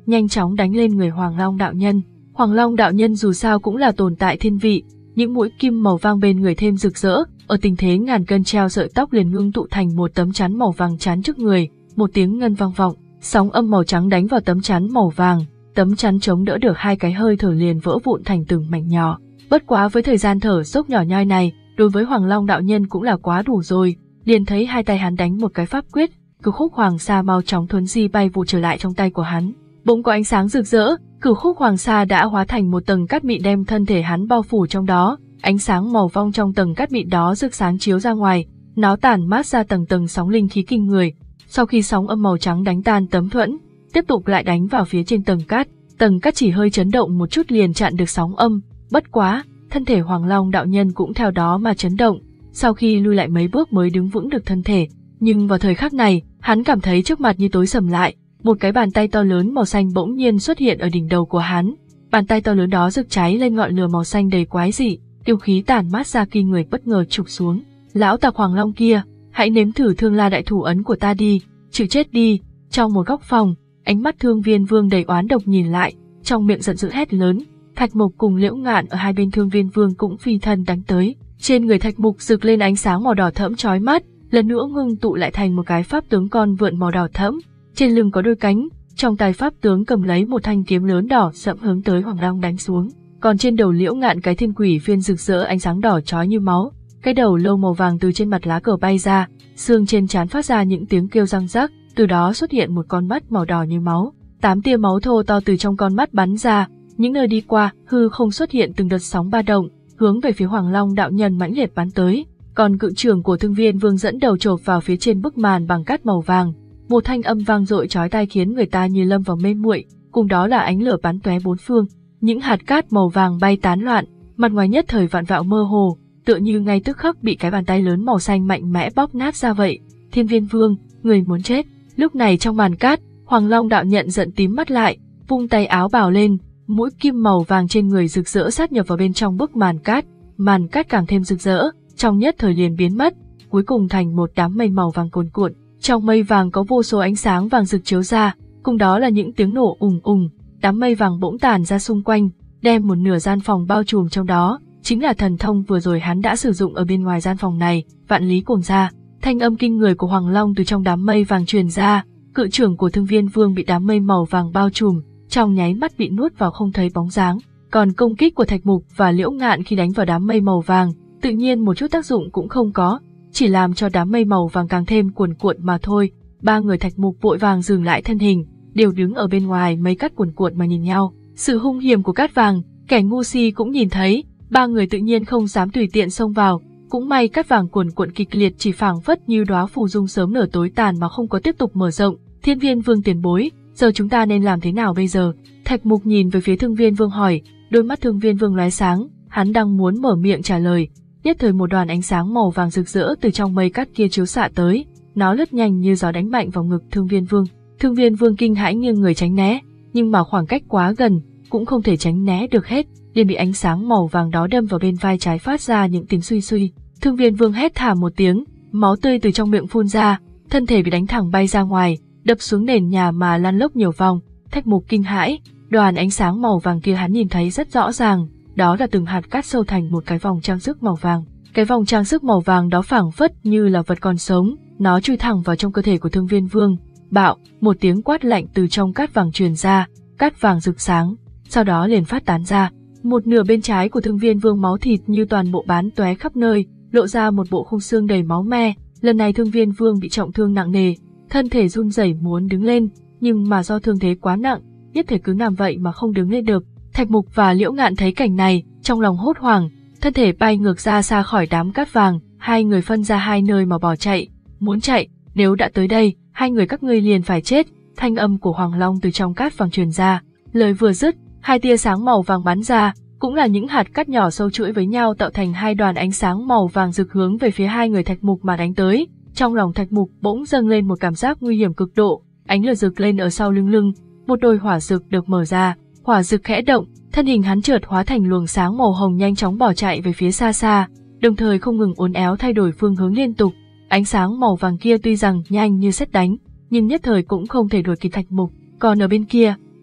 nhanh chóng đánh lên người Hoàng Long đạo nhân. Hoàng Long đạo nhân dù sao cũng là tồn tại thiên vị, những mũi kim màu vàng bên người thêm rực rỡ, ở tình thế ngàn cân treo sợi tóc liền ngưng tụ thành một tấm chắn màu vàng chắn trước người, một tiếng ngân vang vọng, sóng âm màu trắng đánh vào tấm chắn màu vàng, tấm chắn chống đỡ được hai cái hơi thở liền vỡ vụn thành từng mảnh nhỏ. Bất quá với thời gian thở dốc nhỏ nhoi này, đối với Hoàng Long đạo nhân cũng là quá đủ rồi, liền thấy hai tay hắn đánh một cái pháp quyết, cửu khúc hoàng sa mau chóng thuấn di bay vụ trở lại trong tay của hắn. Bỗng có ánh sáng rực rỡ, cửu khúc hoàng sa đã hóa thành một tầng cát mịn đem thân thể hắn bao phủ trong đó, ánh sáng màu vong trong tầng cát mịn đó rực sáng chiếu ra ngoài, nó tản mát ra tầng tầng sóng linh khí kinh người. Sau khi sóng âm màu trắng đánh tan tấm thuẫn, tiếp tục lại đánh vào phía trên tầng cát, tầng cát chỉ hơi chấn động một chút liền chặn được sóng âm, bất quá, thân thể Hoàng Long đạo nhân cũng theo đó mà chấn động, sau khi lui lại mấy bước mới đứng vững được thân thể, nhưng vào thời khắc này, hắn cảm thấy trước mặt như tối sầm lại, một cái bàn tay to lớn màu xanh bỗng nhiên xuất hiện ở đỉnh đầu của hắn, bàn tay to lớn đó rực cháy lên ngọn lửa màu xanh đầy quái dị, yêu khí tản mát ra kinh người bất ngờ chụp xuống. Lão tặc Hoàng Long kia, hãy nếm thử Thương La đại thủ ấn của ta đi, chịu chết đi. Trong một góc phòng, ánh mắt Thương Viên Vương đầy oán độc nhìn lại, trong miệng giận dữ hét lớn. Thạch Mục cùng Liễu Ngạn ở hai bên Thương Viên Vương cũng phi thân đánh tới. Trên người Thạch Mục rực lên ánh sáng màu đỏ thẫm chói mắt, lần nữa ngưng tụ lại thành một cái pháp tướng con vượn màu đỏ thẫm, trên lưng có đôi cánh, trong tay pháp tướng cầm lấy một thanh kiếm lớn đỏ sẫm hướng tới Hoàng Long đánh xuống. Còn trên đầu Liễu Ngạn cái thiên quỷ phiên rực rỡ ánh sáng đỏ chói như máu, cái đầu lâu màu vàng từ trên mặt lá cờ bay ra, xương trên trán phát ra những tiếng kêu răng rắc, từ đó xuất hiện một con mắt màu đỏ như máu, tám tia máu thô to từ trong con mắt bắn ra, những nơi đi qua, hư không xuất hiện từng đợt sóng ba động, hướng về phía Hoàng Long đạo nhân mãnh liệt bắn tới. Còn cự trưởng của Thương Viên Vương dẫn đầu chộp vào phía trên bức màn bằng cát màu vàng, một thanh âm vang dội chói tai khiến người ta như lâm vào mê muội, cùng đó là ánh lửa bắn tóe bốn phương, những hạt cát màu vàng bay tán loạn, mặt ngoài nhất thời vạn vẹo mơ hồ, tựa như ngay tức khắc bị cái bàn tay lớn màu xanh mạnh mẽ bóp nát ra vậy. Thiên Viên Vương, người muốn chết. Lúc này trong màn cát, Hoàng Long đạo nhận giận tím mắt lại, vung tay áo bào lên, mũi kim màu vàng trên người rực rỡ sát nhập vào bên trong bức màn cát, màn cát càng thêm rực rỡ, trong nhất thời liền biến mất, cuối cùng thành một đám mây màu vàng cuồn cuộn. Trong mây vàng có vô số ánh sáng vàng rực chiếu ra, cùng đó là những tiếng nổ ùng ùng, đám mây vàng bỗng tản ra xung quanh, đem một nửa gian phòng bao trùm trong đó, chính là thần thông vừa rồi hắn đã sử dụng ở bên ngoài gian phòng này, Vạn Lý Cuồng Gia. Thanh âm kinh người của Hoàng Long từ trong đám mây vàng truyền ra, cự trưởng của Thương Viên Vương bị đám mây màu vàng bao trùm, trong nháy mắt bị nuốt vào không thấy bóng dáng. Còn công kích của Thạch Mục và Liễu Ngạn khi đánh vào đám mây màu vàng, tự nhiên một chút tác dụng cũng không có, chỉ làm cho đám mây màu vàng càng thêm cuồn cuộn mà thôi. Ba người Thạch Mục vội vàng dừng lại thân hình, đều đứng ở bên ngoài mây cát cuồn cuộn mà nhìn nhau. Sự hung hiểm của cát vàng, kẻ ngu si cũng nhìn thấy, ba người tự nhiên không dám tùy tiện xông vào. Cũng may cát vàng cuồn cuộn kịch liệt chỉ phảng phất như đóa phù dung sớm nở tối tàn mà không có tiếp tục mở rộng. Thiên Viên Vương tiền bối, giờ chúng ta nên làm thế nào bây giờ? Thạch Mục nhìn về phía Thương Viên Vương hỏi, đôi mắt Thương Viên Vương lóe sáng, hắn đang muốn mở miệng trả lời, nhất thời một đoàn ánh sáng màu vàng rực rỡ từ trong mây cát kia chiếu xạ tới, nó lướt nhanh như gió đánh mạnh vào ngực Thương Viên Vương. Thương Viên Vương kinh hãi nghiêng người tránh né, nhưng mà khoảng cách quá gần, cũng không thể tránh né được hết, liền bị ánh sáng màu vàng đó đâm vào bên vai trái phát ra những tiếng suy suy. Thương Viên Vương hét thảm một tiếng, máu tươi từ trong miệng phun ra, thân thể bị đánh thẳng bay ra ngoài, đập xuống nền nhà mà lăn lóc nhiều vòng. Thạch Mục kinh hãi, đoàn ánh sáng màu vàng kia hắn nhìn thấy rất rõ ràng, đó là từng hạt cát sâu thành một cái vòng trang sức màu vàng. Cái vòng trang sức màu vàng đó phảng phất như là vật còn sống, nó chui thẳng vào trong cơ thể của Thương Viên Vương. Bạo, một tiếng quát lạnh từ trong cát vàng truyền ra, cát vàng rực sáng, sau đó liền phát tán ra. Một nửa bên trái của Thương Viên Vương máu thịt như toàn bộ bắn tóe khắp nơi, lộ ra một bộ khung xương đầy máu me. Lần này Thương Viên Vương bị trọng thương nặng nề, thân thể run rẩy muốn đứng lên, nhưng mà do thương thế quá nặng, nhất thể cứ nằm vậy mà không đứng lên được. Thạch Mục và Liễu Ngạn thấy cảnh này, trong lòng hốt hoảng, thân thể bay ngược ra xa khỏi đám cát vàng, hai người phân ra hai nơi mà bỏ chạy. Muốn chạy, nếu đã tới đây, hai người các ngươi liền phải chết. Thanh âm của Hoàng Long từ trong cát vàng truyền ra, lời vừa dứt, hai tia sáng màu vàng bắn ra, cũng là những hạt cát nhỏ sâu chuỗi với nhau tạo thành hai đoàn ánh sáng màu vàng rực hướng về phía hai người Thạch Mục mà đánh tới. Trong lòng Thạch Mục bỗng dâng lên một cảm giác nguy hiểm cực độ, ánh lửa rực lên ở sau lưng lưng, một đôi hỏa rực được mở ra, hỏa rực khẽ động, thân hình hắn chợt hóa thành luồng sáng màu hồng nhanh chóng bỏ chạy về phía xa xa, đồng thời không ngừng uốn éo thay đổi phương hướng liên tục. Ánh sáng màu vàng kia tuy rằng nhanh như sét đánh, nhưng nhất thời cũng không thể đuổi kịp Thạch Mục. Còn ở bên kia,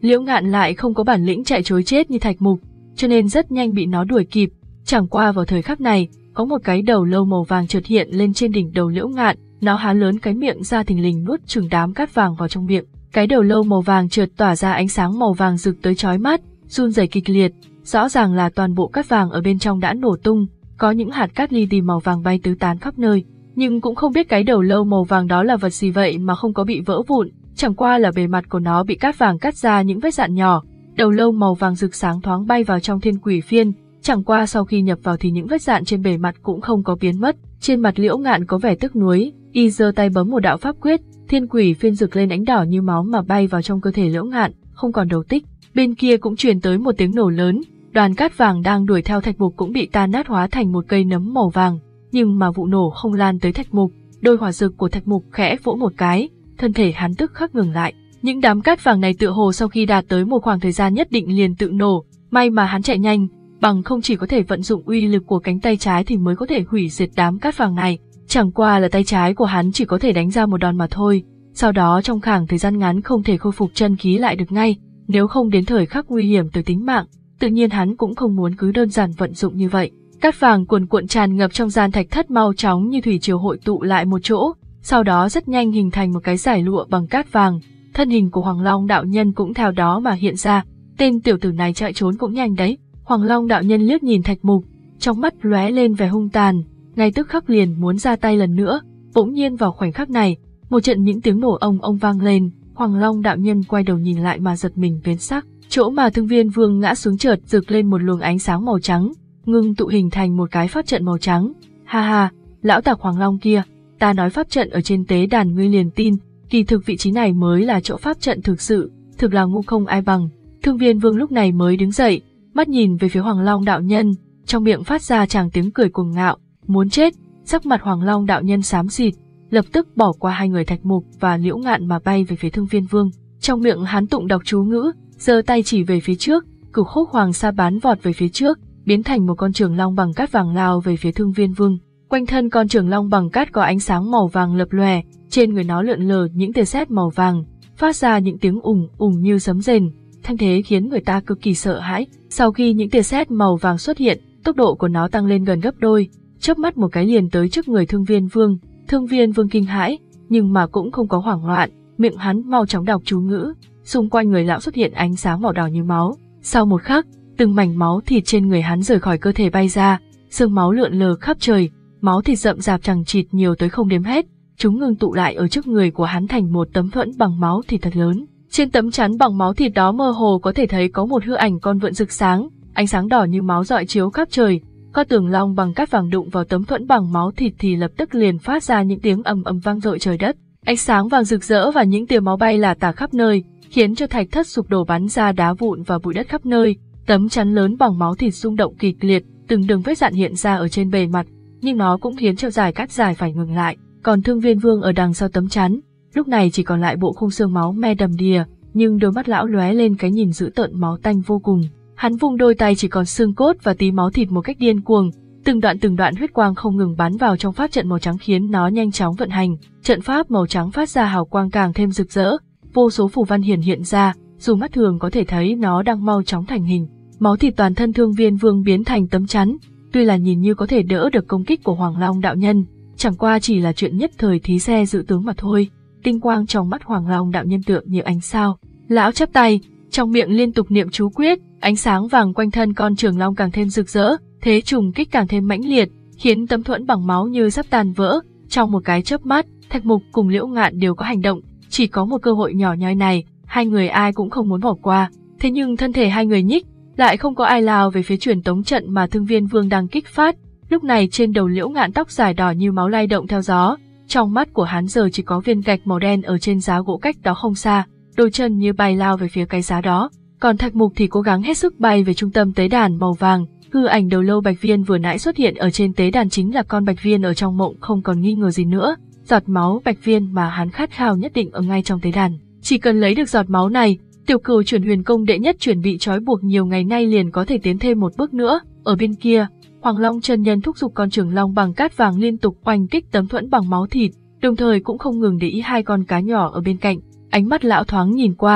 Liễu Ngạn lại không có bản lĩnh chạy trối chết như Thạch Mục, cho nên rất nhanh bị nó đuổi kịp. Chẳng qua vào thời khắc này, có một cái đầu lâu màu vàng chợt hiện lên trên đỉnh đầu Liễu Ngạn, nó há lớn cái miệng ra thình lình nuốt chửng đám cát vàng vào trong miệng. Cái đầu lâu màu vàng chợt tỏa ra ánh sáng màu vàng rực tới chói mắt, run rẩy kịch liệt, rõ ràng là toàn bộ cát vàng ở bên trong đã nổ tung, có những hạt cát li ti màu vàng bay tứ tán khắp nơi, nhưng cũng không biết cái đầu lâu màu vàng đó là vật gì vậy mà không có bị vỡ vụn, chẳng qua là bề mặt của nó bị cát vàng cắt ra những vết dạn nhỏ. Đầu lâu màu vàng rực sáng thoáng bay vào trong Thiên Quỷ Phiên, chẳng qua sau khi nhập vào thì những vết dạn trên bề mặt cũng không có biến mất. Trên mặt Liễu Ngạn có vẻ tức nuối, y giơ tay bấm một đạo pháp quyết, Thiên Quỷ Phiên rực lên ánh đỏ như máu mà bay vào trong cơ thể Liễu Ngạn, không còn dấu tích. Bên kia cũng truyền tới một tiếng nổ lớn, đoàn cát vàng đang đuổi theo Thạch Mục cũng bị tan nát hóa thành một cây nấm màu vàng, nhưng mà vụ nổ không lan tới Thạch Mục. Đôi hỏa dược của Thạch Mục khẽ vỗ một cái, thân thể hắn tức khắc ngừng lại. Những đám cát vàng này tựa hồ sau khi đạt tới một khoảng thời gian nhất định liền tự nổ, may mà hắn chạy nhanh, bằng không chỉ có thể vận dụng uy lực của cánh tay trái thì mới có thể hủy diệt đám cát vàng này. Chẳng qua là tay trái của hắn chỉ có thể đánh ra một đòn mà thôi, sau đó trong khoảng thời gian ngắn không thể khôi phục chân khí lại được ngay, nếu không đến thời khắc nguy hiểm tới tính mạng, tự nhiên hắn cũng không muốn cứ đơn giản vận dụng như vậy. Cát vàng cuồn cuộn tràn ngập trong gian thạch thất mau chóng như thủy triều hội tụ lại một chỗ, sau đó rất nhanh hình thành một cái dải lụa bằng cát vàng. Thân hình của Hoàng Long đạo nhân cũng theo đó mà hiện ra, tên tiểu tử này chạy trốn cũng nhanh đấy. Hoàng Long đạo nhân liếc nhìn Thạch Mục, trong mắt lóe lên vẻ hung tàn, ngay tức khắc liền muốn ra tay lần nữa. Bỗng nhiên vào khoảnh khắc này, một trận những tiếng nổ ong ong vang lên, Hoàng Long đạo nhân quay đầu nhìn lại mà giật mình biến sắc, chỗ mà Thương Viên Vương ngã xuống chợt rực lên một luồng ánh sáng màu trắng, ngưng tụ hình thành một cái pháp trận màu trắng. Ha ha, lão tặc Hoàng Long kia, ta nói pháp trận ở trên tế đàn ngươi liền tin, kỳ thực vị trí này mới là chỗ pháp trận thực sự, thực là ngu không ai bằng. Thương Viên Vương lúc này mới đứng dậy, mắt nhìn về phía Hoàng Long đạo nhân, trong miệng phát ra tràng tiếng cười cuồng ngạo, muốn chết. Sắc mặt Hoàng Long đạo nhân xám xịt, lập tức bỏ qua hai người Thạch Mục và Liễu Ngạn mà bay về phía Thương Viên Vương. Trong miệng hắn tụng đọc chú ngữ, giơ tay chỉ về phía trước, cửu khúc hoàng sa bán vọt về phía trước, biến thành một con trường long bằng cát vàng lao về phía Thương Viên Vương. Quanh thân con trường long bằng cát có ánh sáng màu vàng lập lòe, trên người nó lượn lờ những tia sét màu vàng, phát ra những tiếng ùng ùng như sấm rền, thanh thế khiến người ta cực kỳ sợ hãi. Sau khi những tia sét màu vàng xuất hiện, tốc độ của nó tăng lên gần gấp đôi, chớp mắt một cái liền tới trước người Thương Viên Vương. Thương Viên Vương kinh hãi, nhưng mà cũng không có hoảng loạn, miệng hắn mau chóng đọc chú ngữ, xung quanh người lão xuất hiện ánh sáng màu đỏ như máu. Sau một khắc, từng mảnh máu thịt trên người hắn rời khỏi cơ thể bay ra, sương máu lượn lờ khắp trời, máu thịt rậm rạp chằng chịt nhiều tới không đếm hết, chúng ngưng tụ lại ở trước người của hắn thành một tấm thuẫn bằng máu thịt thật lớn. Trên tấm chắn bằng máu thịt đó mơ hồ có thể thấy có một hư ảnh con vượn rực sáng, ánh sáng đỏ như máu rọi chiếu khắp trời. Con tường long bằng cát vàng đụng vào tấm thuẫn bằng máu thịt thì lập tức liền phát ra những tiếng ầm ầm vang dội trời đất. Ánh sáng vàng rực rỡ và những tia máu bay là tả khắp nơi, khiến cho thạch thất sụp đổ bắn ra đá vụn và bụi đất khắp nơi. Tấm chắn lớn bằng máu thịt rung động kịch liệt, từng đường vết dạn hiện ra ở trên bề mặt, nhưng nó cũng khiến cho Giải Cát Giải phải ngừng lại. Còn Thương Viên Vương ở đằng sau tấm chắn, lúc này chỉ còn lại bộ khung xương máu me đầm đìa, nhưng đôi mắt lão lóe lên cái nhìn dữ tợn máu tanh vô cùng. Hắn vung đôi tay chỉ còn xương cốt và tí máu thịt một cách điên cuồng, từng đoạn từng đoạn huyết quang không ngừng bắn vào trong pháp trận màu trắng khiến nó nhanh chóng vận hành. Trận pháp màu trắng phát ra hào quang càng thêm rực rỡ, vô số phù văn hiển hiện ra, dù mắt thường có thể thấy nó đang mau chóng thành hình. Máu thịt toàn thân Thương Viên Vương biến thành tấm chắn, tuy là nhìn như có thể đỡ được công kích của Hoàng Long đạo nhân, chẳng qua chỉ là chuyện nhất thời thí xe dự tướng mà thôi. Tinh quang trong mắt Hoàng Long đạo nhân tựa như ánh sao. Lão chắp tay, trong miệng liên tục niệm chú quyết, ánh sáng vàng quanh thân con trường long càng thêm rực rỡ, thế trùng kích càng thêm mãnh liệt, khiến tấm thuẫn bằng máu như sắp tan vỡ. Trong một cái chớp mắt, Thạch Mục cùng Liễu Ngạn đều có hành động, chỉ có một cơ hội nhỏ nhoi này, hai người ai cũng không muốn bỏ qua. Thế nhưng thân thể hai người nhích, lại không có ai lao về phía truyền tống trận mà Thương Viên Vương đang kích phát. Lúc này trên đầu Liễu Ngạn tóc dài đỏ như máu lay động theo gió, trong mắt của hắn giờ chỉ có viên gạch màu đen ở trên giá gỗ cách đó không xa, đôi chân như bay lao về phía cái giá đó. Còn Thạch Mục thì cố gắng hết sức bay về trung tâm tế đàn màu vàng. Hư ảnh đầu lâu bạch viên vừa nãy xuất hiện ở trên tế đàn chính là con bạch viên ở trong mộng, không còn nghi ngờ gì nữa. Giọt máu bạch viên mà hắn khát khao nhất định ở ngay trong tế đàn. Chỉ cần lấy được giọt máu này, Tiểu Cửu Chuyển Huyền Công đệ nhất chuyển bị trói buộc nhiều ngày nay liền có thể tiến thêm một bước nữa. Ở bên kia, Hoàng Long chân nhân thúc giục con trường long bằng cát vàng liên tục oanh kích tấm thuẫn bằng máu thịt, đồng thời cũng không ngừng để ý hai con cá nhỏ ở bên cạnh. Ánh mắt lão thoáng nhìn qua,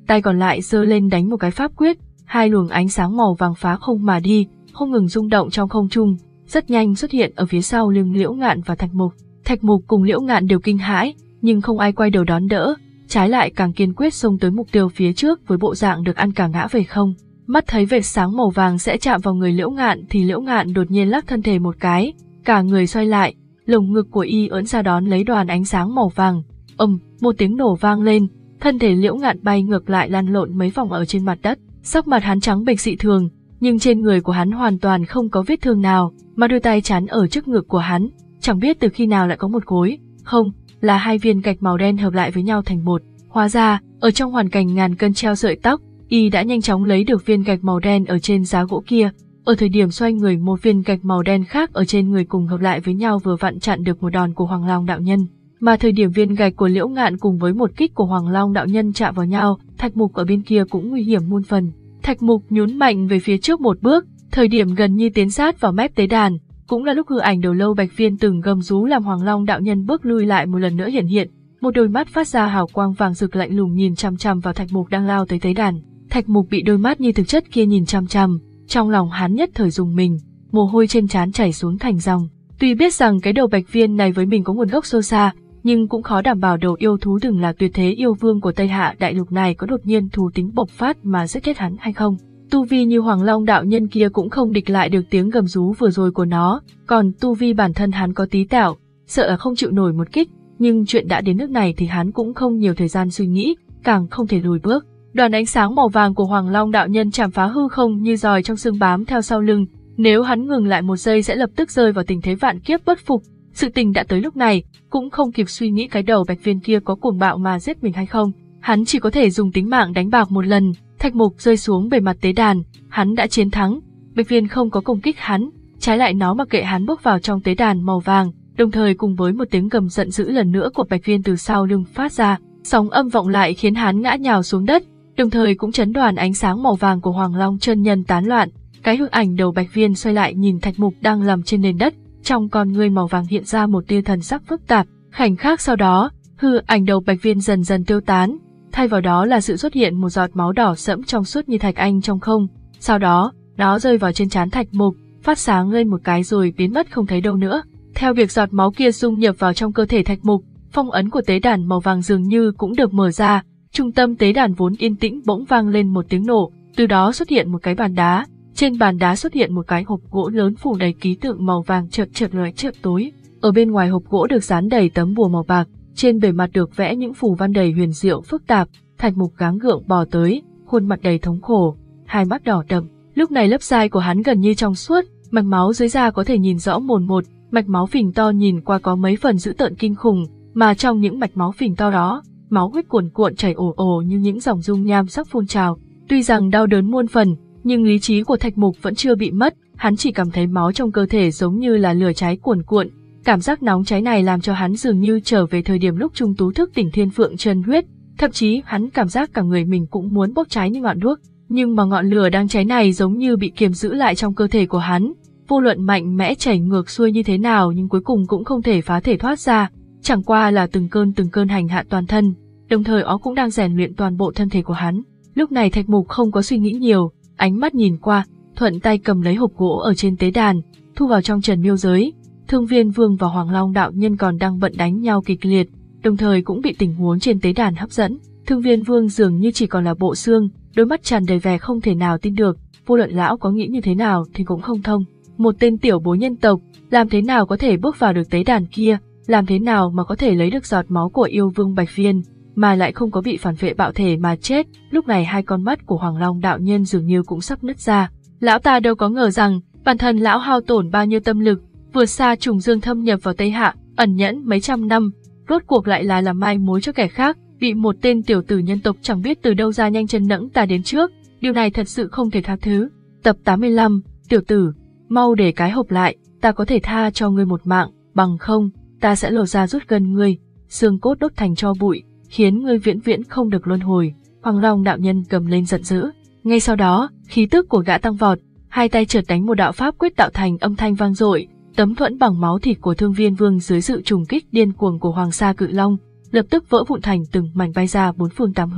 tay còn lại giơ lên đánh một cái pháp quyết, hai luồng ánh sáng màu vàng phá không mà đi, không ngừng rung động trong không trung, rất nhanh xuất hiện ở phía sau lưng Liễu Ngạn và Thạch Mục. Thạch Mục cùng Liễu Ngạn đều kinh hãi, nhưng không ai quay đầu đón đỡ, trái lại càng kiên quyết xông tới mục tiêu phía trước với bộ dạng được ăn cả ngã về không. Mắt thấy vệt sáng màu vàng sẽ chạm vào người Liễu Ngạn thì Liễu Ngạn đột nhiên lắc thân thể một cái, cả người xoay lại, lồng ngực của y ưỡn ra đón lấy đoàn ánh sáng màu vàng. Ầm, một tiếng nổ vang lên, thân thể Liễu Ngạn bay ngược lại lăn lộn mấy vòng ở trên mặt đất. Sắc mặt hắn trắng bệch dị thường, nhưng trên người của hắn hoàn toàn không có vết thương nào, mà đôi tay chắn ở trước ngực của hắn, chẳng biết từ khi nào lại có một khối, không, là hai viên gạch màu đen hợp lại với nhau thành một. Hóa ra, ở trong hoàn cảnh ngàn cân treo sợi tóc, y đã nhanh chóng lấy được viên gạch màu đen ở trên giá gỗ kia. Ở thời điểm xoay người, một viên gạch màu đen khác ở trên người cùng hợp lại với nhau vừa vặn chặn được một đòn của Hoàng Long đạo nhân. Mà thời điểm viên gạch của Liễu Ngạn cùng với một kích của Hoàng Long đạo nhân chạm vào nhau, Thạch Mục ở bên kia cũng nguy hiểm muôn phần. Thạch Mục nhún mạnh về phía trước một bước, thời điểm gần như tiến sát vào mép tế đàn, cũng là lúc hư ảnh đầu lâu bạch viên từng gầm rú làm Hoàng Long đạo nhân bước lui lại một lần nữa hiện hiện, một đôi mắt phát ra hào quang vàng rực lạnh lùng nhìn chằm chằm vào Thạch Mục đang lao tới tế đàn. Thạch Mục bị đôi mắt như thực chất kia nhìn chằm chằm, trong lòng hắn nhất thời rùng mình, mồ hôi trên trán chảy xuống thành dòng. Tuy biết rằng cái đầu bạch viên này với mình có nguồn gốc sâu xa, nhưng cũng khó đảm bảo đầu yêu thú đừng là tuyệt thế yêu vương của Tây Hạ đại lục này có đột nhiên thú tính bộc phát mà giết chết hắn hay không. Tu vi như Hoàng Long đạo nhân kia cũng không địch lại được tiếng gầm rú vừa rồi của nó, còn tu vi bản thân hắn có tí tẹo, sợ là không chịu nổi một kích, nhưng chuyện đã đến nước này thì hắn cũng không nhiều thời gian suy nghĩ, càng không thể lùi bước. Đoàn ánh sáng màu vàng của Hoàng Long đạo nhân chạm phá hư không như giòi trong xương bám theo sau lưng, nếu hắn ngừng lại một giây sẽ lập tức rơi vào tình thế vạn kiếp bất phục. Sự tình đã tới lúc này, cũng không kịp suy nghĩ cái đầu bạch viên kia có cuồng bạo mà giết mình hay không, hắn chỉ có thể dùng tính mạng đánh bạc một lần. Thạch Mục rơi xuống bề mặt tế đàn, hắn đã chiến thắng, bạch viên không có công kích hắn, trái lại nó mặc kệ hắn bước vào trong tế đàn màu vàng, đồng thời cùng với một tiếng gầm giận dữ lần nữa của bạch viên từ sau lưng phát ra, sóng âm vọng lại khiến hắn ngã nhào xuống đất, đồng thời cũng chấn đoàn ánh sáng màu vàng của Hoàng Long chân nhân tán loạn. Cái hư ảnh đầu bạch viên xoay lại nhìn Thạch Mục đang nằm trên nền đất, trong con ngươi màu vàng hiện ra một tia thần sắc phức tạp. Khoảnh khắc sau đó, hư ảnh đầu bạch viên dần dần tiêu tán, thay vào đó là sự xuất hiện một giọt máu đỏ sẫm trong suốt như thạch anh trong không. Sau đó, nó rơi vào trên trán Thạch Mục, phát sáng lên một cái rồi biến mất không thấy đâu nữa. Theo việc giọt máu kia dung nhập vào trong cơ thể Thạch Mục, phong ấn của tế đàn màu vàng dường như cũng được mở ra. Trung tâm tế đàn vốn yên tĩnh bỗng vang lên một tiếng nổ, từ đó xuất hiện một cái bàn đá. Trên bàn đá xuất hiện một cái hộp gỗ lớn phủ đầy ký tượng màu vàng chợt chợt lóe chợt tối. Ở bên ngoài hộp gỗ được dán đầy tấm bùa màu bạc, trên bề mặt được vẽ những phù văn đầy huyền diệu phức tạp. Thạch Mục gắng gượng bò tới, khuôn mặt đầy thống khổ, hai mắt đỏ đậm. Lúc này lớp da của hắn gần như trong suốt, mạch máu dưới da có thể nhìn rõ mồn một, mạch máu phình to nhìn qua có mấy phần dữ tợn kinh khủng, mà trong những mạch máu phình to đó, máu huyết cuồn cuộn chảy ồ ồ như những dòng dung nham sắp phun trào. Tuy rằng đau đớn muôn phần, nhưng lý trí của Thạch Mục vẫn chưa bị mất, hắn chỉ cảm thấy máu trong cơ thể giống như là lửa cháy cuồn cuộn. Cảm giác nóng cháy này làm cho hắn dường như trở về thời điểm lúc Trung Tú thức tỉnh Thiên Phượng Chân Huyết, thậm chí hắn cảm giác cả người mình cũng muốn bốc cháy như ngọn đuốc, nhưng mà ngọn lửa đang cháy này giống như bị kiềm giữ lại trong cơ thể của hắn, vô luận mạnh mẽ chảy ngược xuôi như thế nào nhưng cuối cùng cũng không thể phá thể thoát ra, chẳng qua là từng cơn từng cơn hành hạ toàn thân, đồng thời ó cũng đang rèn luyện toàn bộ thân thể của hắn. Lúc này Thạch Mục không có suy nghĩ nhiều, ánh mắt nhìn qua, thuận tay cầm lấy hộp gỗ ở trên tế đàn, thu vào trong trần miêu giới. Thương Viên Vương và Hoàng Long đạo nhân còn đang bận đánh nhau kịch liệt, đồng thời cũng bị tình huống trên tế đàn hấp dẫn. Thương Viên Vương dường như chỉ còn là bộ xương, đôi mắt tràn đầy vẻ không thể nào tin được, vô luận lão có nghĩ như thế nào thì cũng không thông. Một tên tiểu bối nhân tộc, làm thế nào có thể bước vào được tế đàn kia, làm thế nào mà có thể lấy được giọt máu của yêu vương Bạch Viên, mà lại không có bị phản vệ bạo thể mà chết. Lúc này hai con mắt của Hoàng Long đạo nhân dường như cũng sắp nứt ra. Lão ta đâu có ngờ rằng, bản thân lão hao tổn bao nhiêu tâm lực, vượt xa trùng dương thâm nhập vào Tây Hạ, ẩn nhẫn mấy trăm năm, rốt cuộc lại là làm mai mối cho kẻ khác, bị một tên tiểu tử nhân tộc chẳng biết từ đâu ra nhanh chân nẫng ta đến trước, điều này thật sự không thể tha thứ. Tập tám mươi lăm, tiểu tử, mau để cái hộp lại, ta có thể tha cho ngươi một mạng, bằng không, ta sẽ lột ra rút gân ngươi, xương cốt đốt thành tro bụi, khiến ngươi viễn viễn không được luân hồi. Hoàng Long đạo nhân cầm lên giận dữ. Ngay sau đó, khí tức của gã tăng vọt, hai tay chợt đánh một đạo pháp quyết tạo thành âm thanh vang dội, tấm thuẫn bằng máu thịt của Thương Viên Vương dưới sự trùng kích điên cuồng của Hoàng Sa Cự Long, lập tức vỡ vụn thành từng mảnh bay ra bốn phương tám hướng.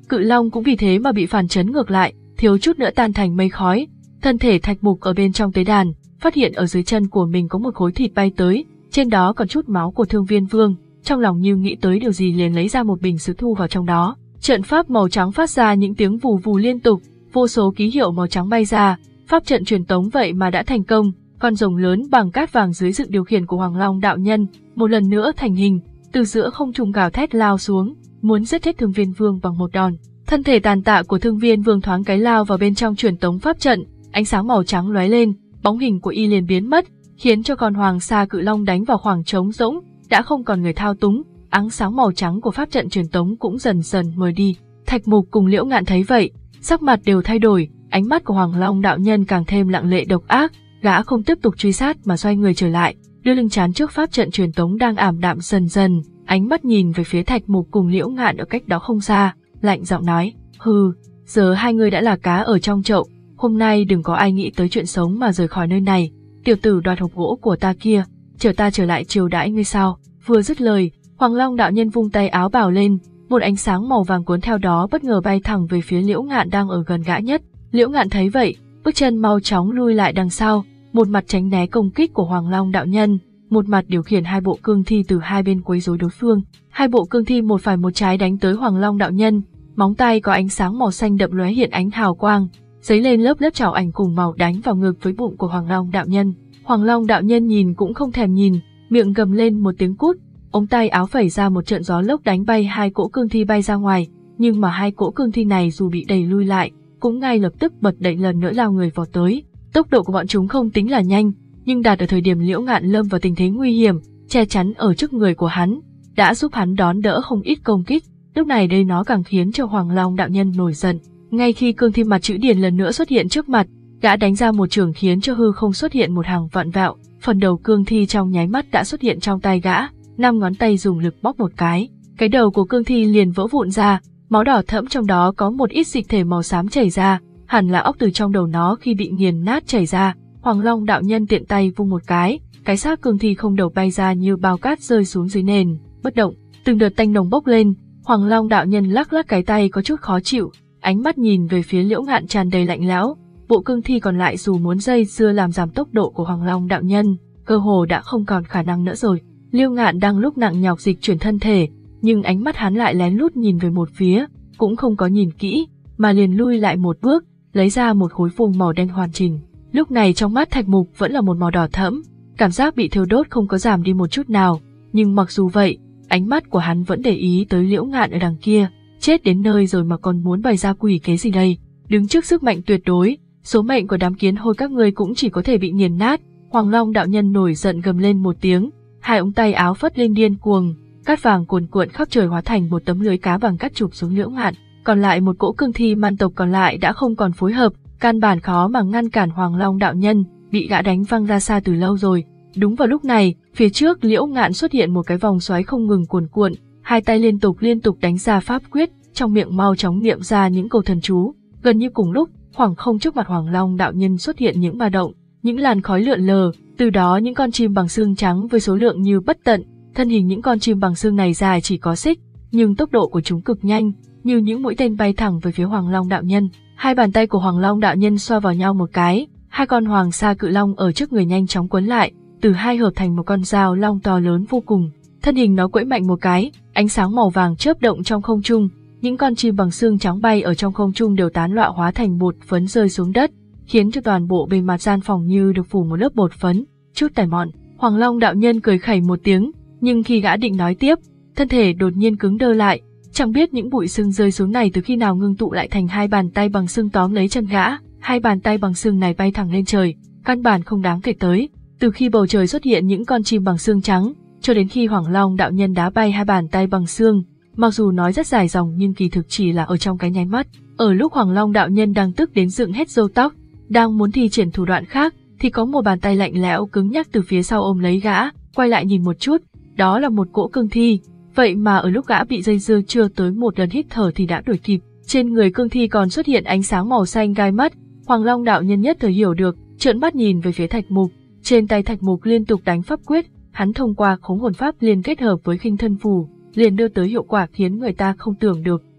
Cự long cũng vì thế mà bị phản chấn ngược lại, thiếu chút nữa tan thành mây khói. Thân thể Thạch Mục ở bên trong tế đàn, phát hiện ở dưới chân của mình có một khối thịt bay tới, trên đó còn chút máu của Thương Viên Vương, trong lòng như nghĩ tới điều gì liền lấy ra một bình sứ thu vào trong đó. Trận pháp màu trắng phát ra những tiếng vù vù liên tục, vô số ký hiệu màu trắng bay ra, pháp trận truyền tống vậy mà đã thành công. Con rồng lớn bằng cát vàng dưới sự điều khiển của Hoàng Long đạo nhân, một lần nữa thành hình, từ giữa không trung gào thét lao xuống, muốn giết chết Thương Viên Vương bằng một đòn. Thân thể tàn tạ của Thương Viên Vương thoáng cái lao vào bên trong truyền tống pháp trận, ánh sáng màu trắng lóe lên, bóng hình của y liền biến mất, khiến cho con Hoàng Sa Cự Long đánh vào khoảng trống rỗng, đã không còn người thao túng, ánh sáng màu trắng của pháp trận truyền tống cũng dần dần mờ đi. Thạch Mục cùng Liễu Ngạn thấy vậy, sắc mặt đều thay đổi, ánh mắt của Hoàng Long đạo nhân càng thêm lặng lệ độc ác, gã không tiếp tục truy sát mà xoay người trở lại, đưa lưng chán trước pháp trận truyền tống đang ảm đạm dần dần, ánh mắt nhìn về phía Thạch Mục cùng Liễu Ngạn ở cách đó không xa, lạnh giọng nói: "Hừ, giờ hai người đã là cá ở trong chậu, hôm nay đừng có ai nghĩ tới chuyện sống mà rời khỏi nơi này. Tiểu tử đoạt hộp gỗ của ta kia, chờ ta trở lại chiều đãi ngươi sao?" Vừa dứt lời, Hoàng Long đạo nhân vung tay áo bào lên, một ánh sáng màu vàng cuốn theo đó bất ngờ bay thẳng về phía Liễu Ngạn đang ở gần gã nhất. Liễu Ngạn thấy vậy, bước chân mau chóng lui lại đằng sau, một mặt tránh né công kích của Hoàng Long đạo nhân, một mặt điều khiển hai bộ cương thi từ hai bên quấy rối đối phương. Hai bộ cương thi một phải một trái đánh tới Hoàng Long đạo nhân, móng tay có ánh sáng màu xanh đậm lóe hiện ánh hào quang, dấy lên lớp lớp trảo ảnh cùng màu đánh vào ngực với bụng của Hoàng Long đạo nhân. Hoàng Long đạo nhân nhìn cũng không thèm nhìn, miệng gầm lên một tiếng cút, ống tay áo phẩy ra một trận gió lốc đánh bay hai cỗ cương thi bay ra ngoài, nhưng mà hai cỗ cương thi này dù bị đẩy lui lại, cũng ngay lập tức bật đậy lần nữa lao người vào tới. Tốc độ của bọn chúng không tính là nhanh, nhưng đạt ở thời điểm Liễu Ngạn lâm vào tình thế nguy hiểm, che chắn ở trước người của hắn, đã giúp hắn đón đỡ không ít công kích. Lúc này đây nó càng khiến cho Hoàng Long đạo nhân nổi giận. Ngay khi cương thi mặt chữ điền lần nữa xuất hiện trước mặt, gã đánh ra một chưởng khiến cho hư không xuất hiện một hàng vạn vẹo, phần đầu cương thi trong nháy mắt đã xuất hiện trong tay gã, năm ngón tay dùng lực bóp một cái, cái đầu của cương thi liền vỡ vụn ra, máu đỏ thẫm trong đó có một ít dịch thể màu xám chảy ra, hẳn là óc từ trong đầu nó khi bị nghiền nát chảy ra. Hoàng Long đạo nhân tiện tay vung một cái, cái xác cương thi không đầu bay ra như bao cát rơi xuống dưới nền, bất động. Từng đợt tanh nồng bốc lên, Hoàng Long đạo nhân lắc lắc cái tay có chút khó chịu, ánh mắt nhìn về phía Liễu Ngạn tràn đầy lạnh lẽo. Bộ cương thi còn lại dù muốn dây dưa làm giảm tốc độ của Hoàng Long đạo nhân, cơ hồ đã không còn khả năng nữa rồi. Liễu Ngạn đang lúc nặng nhọc dịch chuyển thân thể, nhưng ánh mắt hắn lại lén lút nhìn về một phía, cũng không có nhìn kỹ, mà liền lui lại một bước, lấy ra một khối phùng màu đen hoàn chỉnh. Lúc này trong mắt Thạch Mục vẫn là một màu đỏ thẫm, cảm giác bị thiêu đốt không có giảm đi một chút nào, nhưng mặc dù vậy, ánh mắt của hắn vẫn để ý tới Liễu Ngạn ở đằng kia, chết đến nơi rồi mà còn muốn bày ra quỷ kế gì đây? Đứng trước sức mạnh tuyệt đối, số mệnh của đám kiến hôi các ngươi cũng chỉ có thể bị nghiền nát. Hoàng Long đạo nhân nổi giận gầm lên một tiếng, hai ống tay áo phất lên điên cuồng, cát vàng cuồn cuộn khắp trời hóa thành một tấm lưới cá bằng cát chụp xuống Liễu Ngạn. Còn lại một cỗ cương thi man tộc còn lại đã không còn phối hợp, căn bản khó mà ngăn cản Hoàng Long đạo nhân, bị gã đánh văng ra xa từ lâu rồi. Đúng vào lúc này, phía trước Liễu Ngạn xuất hiện một cái vòng xoáy không ngừng cuồn cuộn, hai tay liên tục liên tục đánh ra pháp quyết, trong miệng mau chóng niệm ra những câu thần chú. Gần như cùng lúc, khoảng không trước mặt Hoàng Long đạo nhân xuất hiện những ba động, những làn khói lượn lờ, từ đó những con chim bằng xương trắng với số lượng như bất tận. Thân hình những con chim bằng xương này dài chỉ có xích, nhưng tốc độ của chúng cực nhanh, như những mũi tên bay thẳng về phía Hoàng Long đạo nhân. Hai bàn tay của Hoàng Long đạo nhân xoa vào nhau một cái, hai con Hoàng Sa Cự Long ở trước người nhanh chóng quấn lại, từ hai hợp thành một con dao long to lớn vô cùng. Thân hình nó quẫy mạnh một cái, ánh sáng màu vàng chớp động trong không trung, những con chim bằng xương trắng bay ở trong không trung đều tán loạn hóa thành bột phấn rơi xuống đất, khiến cho toàn bộ bề mặt gian phòng như được phủ một lớp bột phấn. Chút tài mọn. Hoàng Long đạo nhân cười khẩy một tiếng, nhưng khi gã định nói tiếp, thân thể đột nhiên cứng đơ lại, chẳng biết những bụi sương rơi xuống này từ khi nào ngưng tụ lại thành hai bàn tay bằng xương tóm lấy chân gã. Hai bàn tay bằng xương này bay thẳng lên trời, căn bản không đáng kể tới. Từ khi bầu trời xuất hiện những con chim bằng xương trắng, cho đến khi Hoàng Long đạo nhân đá bay hai bàn tay bằng xương, mặc dù nói rất dài dòng nhưng kỳ thực chỉ là ở trong cái nháy mắt. Ở lúc Hoàng Long đạo nhân đang tức đến dựng hết râu tóc, đang muốn thi triển thủ đoạn khác, thì có một bàn tay lạnh lẽo cứng nhắc từ phía sau ôm lấy gã, quay lại nhìn một chút, đó là một cỗ cương thi. Vậy mà ở lúc gã bị dây dưa chưa tới một lần hít thở thì đã đuổi kịp. Trên người cương thi còn xuất hiện ánh sáng màu xanh gai mắt. Hoàng Long đạo nhân nhất thời hiểu được, trợn mắt nhìn về phía Thạch Mục. Trên tay Thạch Mục liên tục đánh pháp quyết, hắn thông qua khống hồn pháp liên kết hợp với khinh thân phù, liền đưa tới hiệu quả khiến người ta không tưởng được.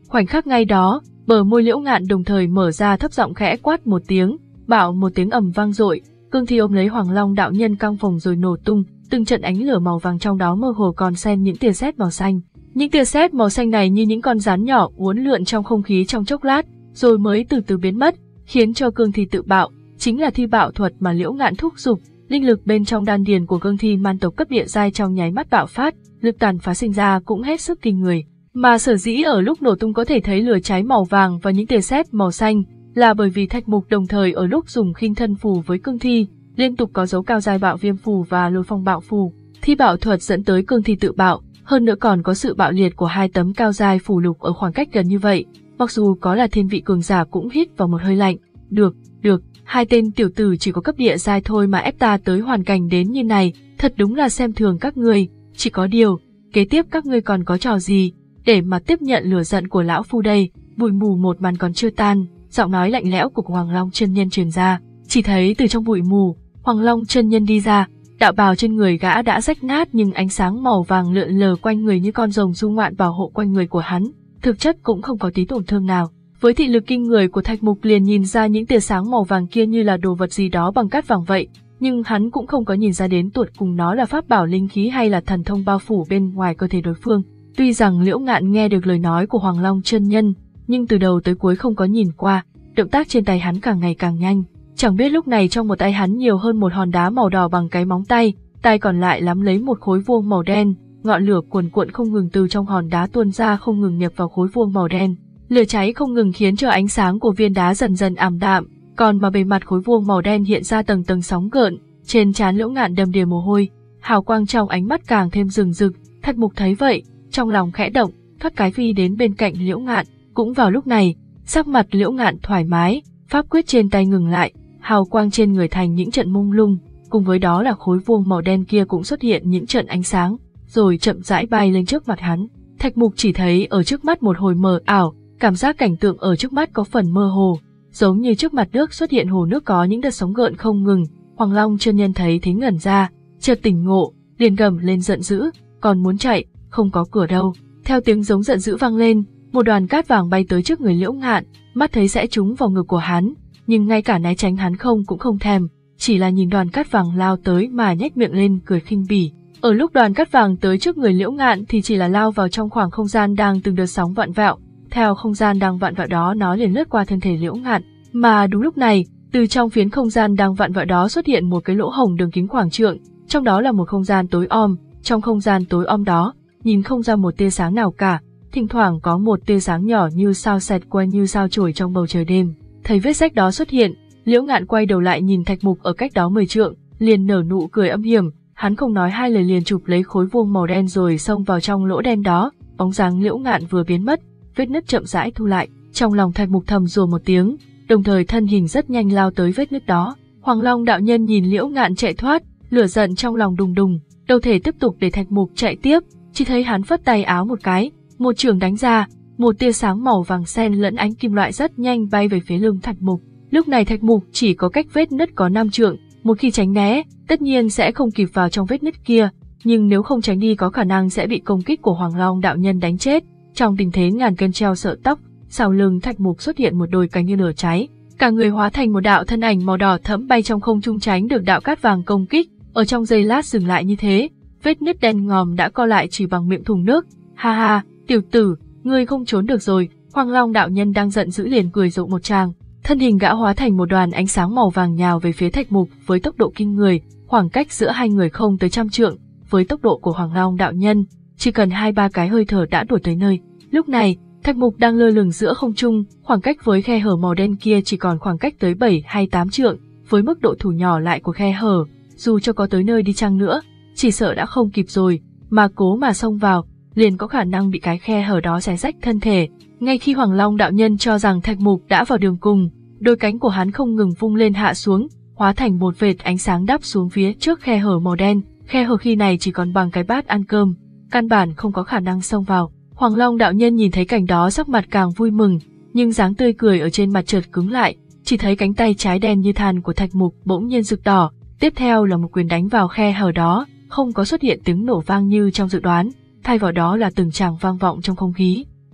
Khoảnh khắc ngay đó, bờ môi Liễu Ngạn đồng thời mở ra, thấp giọng khẽ quát một tiếng, bạo một tiếng ầm vang dội, cương thi ôm lấy Hoàng Long đạo nhân căng phồng rồi nổ tung, từng trận ánh lửa màu vàng trong đó mơ hồ còn xen những tia sét màu xanh. Những tia sét màu xanh này như những con rắn nhỏ uốn lượn trong không khí trong chốc lát, rồi mới từ từ biến mất, khiến cho cương thi tự bạo, chính là thi bạo thuật mà Liễu Ngạn thúc giục. Linh lực bên trong đan điền của cương thi man tộc cấp địa giai trong nháy mắt bạo phát, lực tàn phá sinh ra cũng hết sức kinh người. Mà sở dĩ ở lúc nổ tung có thể thấy lửa cháy màu vàng và những tia sét màu xanh, là bởi vì Thạch Mục đồng thời ở lúc dùng khinh thân phù với cương thi, liên tục có dấu cao giai bạo viêm phù và lôi phong bạo phù. Thi bạo thuật dẫn tới cương thi tự bạo, hơn nữa còn có sự bạo liệt của hai tấm cao giai phù lục ở khoảng cách gần như vậy. Mặc dù có là thiên vị cường giả cũng hít vào một hơi lạnh. Được, được, hai tên tiểu tử chỉ có cấp địa giai thôi mà ép ta tới hoàn cảnh đến như này, thật đúng là xem thường các ngươi. Chỉ có điều, kế tiếp các ngươi còn có trò gì để mà tiếp nhận lửa giận của lão phu đây? Bụi mù một màn còn chưa tan, giọng nói lạnh lẽo của Hoàng Long chân nhân truyền ra. Chỉ thấy từ trong bụi mù, Hoàng Long chân nhân đi ra, đạo bào trên người gã đã rách nát nhưng ánh sáng màu vàng lượn lờ quanh người như con rồng du ngoạn bảo hộ quanh người của hắn, thực chất cũng không có tí tổn thương nào. Với thị lực kinh người của Thạch Mục liền nhìn ra những tia sáng màu vàng kia như là đồ vật gì đó bằng cát vàng vậy, nhưng hắn cũng không có nhìn ra đến tuột cùng nó là pháp bảo linh khí hay là thần thông bao phủ bên ngoài cơ thể đối phương. Tuy rằng Liễu Ngạn nghe được lời nói của Hoàng Long chân nhân, nhưng từ đầu tới cuối không có nhìn qua, động tác trên tay hắn càng ngày càng nhanh. Chẳng biết lúc này trong một tay hắn nhiều hơn một hòn đá màu đỏ bằng cái móng tay, tay còn lại nắm lấy một khối vuông màu đen, ngọn lửa cuồn cuộn không ngừng từ trong hòn đá tuôn ra không ngừng nhập vào khối vuông màu đen. Lửa cháy không ngừng khiến cho ánh sáng của viên đá dần dần ảm đạm, còn mà bề mặt khối vuông màu đen hiện ra tầng tầng sóng gợn, trên trán Liễu Ngạn đầm đìa mồ hôi, hào quang trong ánh mắt càng thêm rừng rực. Thạch Mục thấy vậy, trong lòng khẽ động, thoát cái phi đến bên cạnh Liễu Ngạn. Cũng vào lúc này, sắc mặt Liễu Ngạn thoải mái, pháp quyết trên tay ngừng lại, hào quang trên người thành những trận mông lung, cùng với đó là khối vuông màu đen kia cũng xuất hiện những trận ánh sáng, rồi chậm rãi bay lên trước mặt hắn. Thạch Mục chỉ thấy ở trước mắt một hồi mờ ảo, cảm giác cảnh tượng ở trước mắt có phần mơ hồ, giống như trước mặt nước xuất hiện hồ nước có những đợt sóng gợn không ngừng. Hoàng Long chân nhân thấy thế ngẩn ra, chợt tỉnh ngộ, liền gầm lên giận dữ, còn muốn chạy, không có cửa đâu. Theo tiếng giống giận dữ vang lên, một đoàn cát vàng bay tới trước người Liễu Ngạn, mắt thấy sẽ trúng vào ngực của hắn, nhưng ngay cả né tránh hắn không cũng không thèm, chỉ là nhìn đoàn cát vàng lao tới mà nhếch miệng lên cười khinh bỉ. Ở lúc đoàn cát vàng tới trước người Liễu Ngạn thì chỉ là lao vào trong khoảng không gian đang từng đợt sóng vặn vẹo, theo không gian đang vặn vẹo đó nó liền lướt qua thân thể Liễu Ngạn, mà đúng lúc này, từ trong phiến không gian đang vặn vẹo đó xuất hiện một cái lỗ hổng đường kính khoảng trượng, trong đó là một không gian tối om, trong không gian tối om đó, nhìn không ra một tia sáng nào cả, thỉnh thoảng có một tia sáng nhỏ như sao xẹt qua như sao chổi trong bầu trời đêm. Thấy vết rách đó xuất hiện, Liễu Ngạn quay đầu lại nhìn Thạch Mục ở cách đó mười trượng, liền nở nụ cười âm hiểm, hắn không nói hai lời liền chụp lấy khối vuông màu đen rồi xông vào trong lỗ đen đó. Bóng dáng Liễu Ngạn vừa biến mất, vết nứt chậm rãi thu lại, trong lòng Thạch Mục thầm rủa một tiếng, đồng thời thân hình rất nhanh lao tới vết nứt đó. Hoàng Long đạo nhân nhìn Liễu Ngạn chạy thoát, lửa giận trong lòng đùng đùng, đâu thể tiếp tục để Thạch Mục chạy tiếp, chỉ thấy hắn phất tay áo một cái, một chưởng đánh ra, một tia sáng màu vàng xen lẫn ánh kim loại rất nhanh bay về phía lưng Thạch Mục. Lúc này Thạch Mục chỉ có cách vết nứt có năm trượng, một khi tránh né, tất nhiên sẽ không kịp vào trong vết nứt kia, nhưng nếu không tránh đi có khả năng sẽ bị công kích của Hoàng Long đạo nhân đánh chết. Trong tình thế ngàn cân treo sợi tóc, sau lưng Thạch Mục xuất hiện một đôi cánh như lửa cháy, cả người hóa thành một đạo thân ảnh màu đỏ thẫm bay trong không trung tránh được đạo cát vàng công kích, ở trong giây lát dừng lại như thế, vết nứt đen ngòm đã co lại chỉ bằng miệng thùng nước. Ha ha, tiểu tử, ngươi không trốn được rồi. Hoàng Long đạo nhân đang giận dữ liền cười rộ một tràng, thân hình gã hóa thành một đoàn ánh sáng màu vàng nhào về phía Thạch Mục với tốc độ kinh người, khoảng cách giữa hai người không tới trăm trượng, với tốc độ của Hoàng Long đạo nhân, chỉ cần hai ba cái hơi thở đã đuổi tới nơi. Lúc này, Thạch Mục đang lơ lửng giữa không trung, khoảng cách với khe hở màu đen kia chỉ còn khoảng cách tới bảy hay tám trượng, với mức độ thủ nhỏ lại của khe hở, dù cho có tới nơi đi chăng nữa, chỉ sợ đã không kịp rồi, mà cố mà xông vào, liền có khả năng bị cái khe hở đó xé rách thân thể. Ngay khi Hoàng Long đạo nhân cho rằng Thạch Mục đã vào đường cùng, đôi cánh của hắn không ngừng vung lên hạ xuống, hóa thành một vệt ánh sáng đáp xuống phía trước khe hở màu đen. Khe hở khi này chỉ còn bằng cái bát ăn cơm, căn bản không có khả năng xông vào. Hoàng Long đạo nhân nhìn thấy cảnh đó sắc mặt càng vui mừng, nhưng dáng tươi cười ở trên mặt chợt cứng lại, chỉ thấy cánh tay trái đen như than của Thạch Mục bỗng nhiên rực đỏ, tiếp theo là một quyền đánh vào khe hở đó, không có xuất hiện tiếng nổ vang như trong dự đoán, thay vào đó là từng tràng vang vọng trong không khí.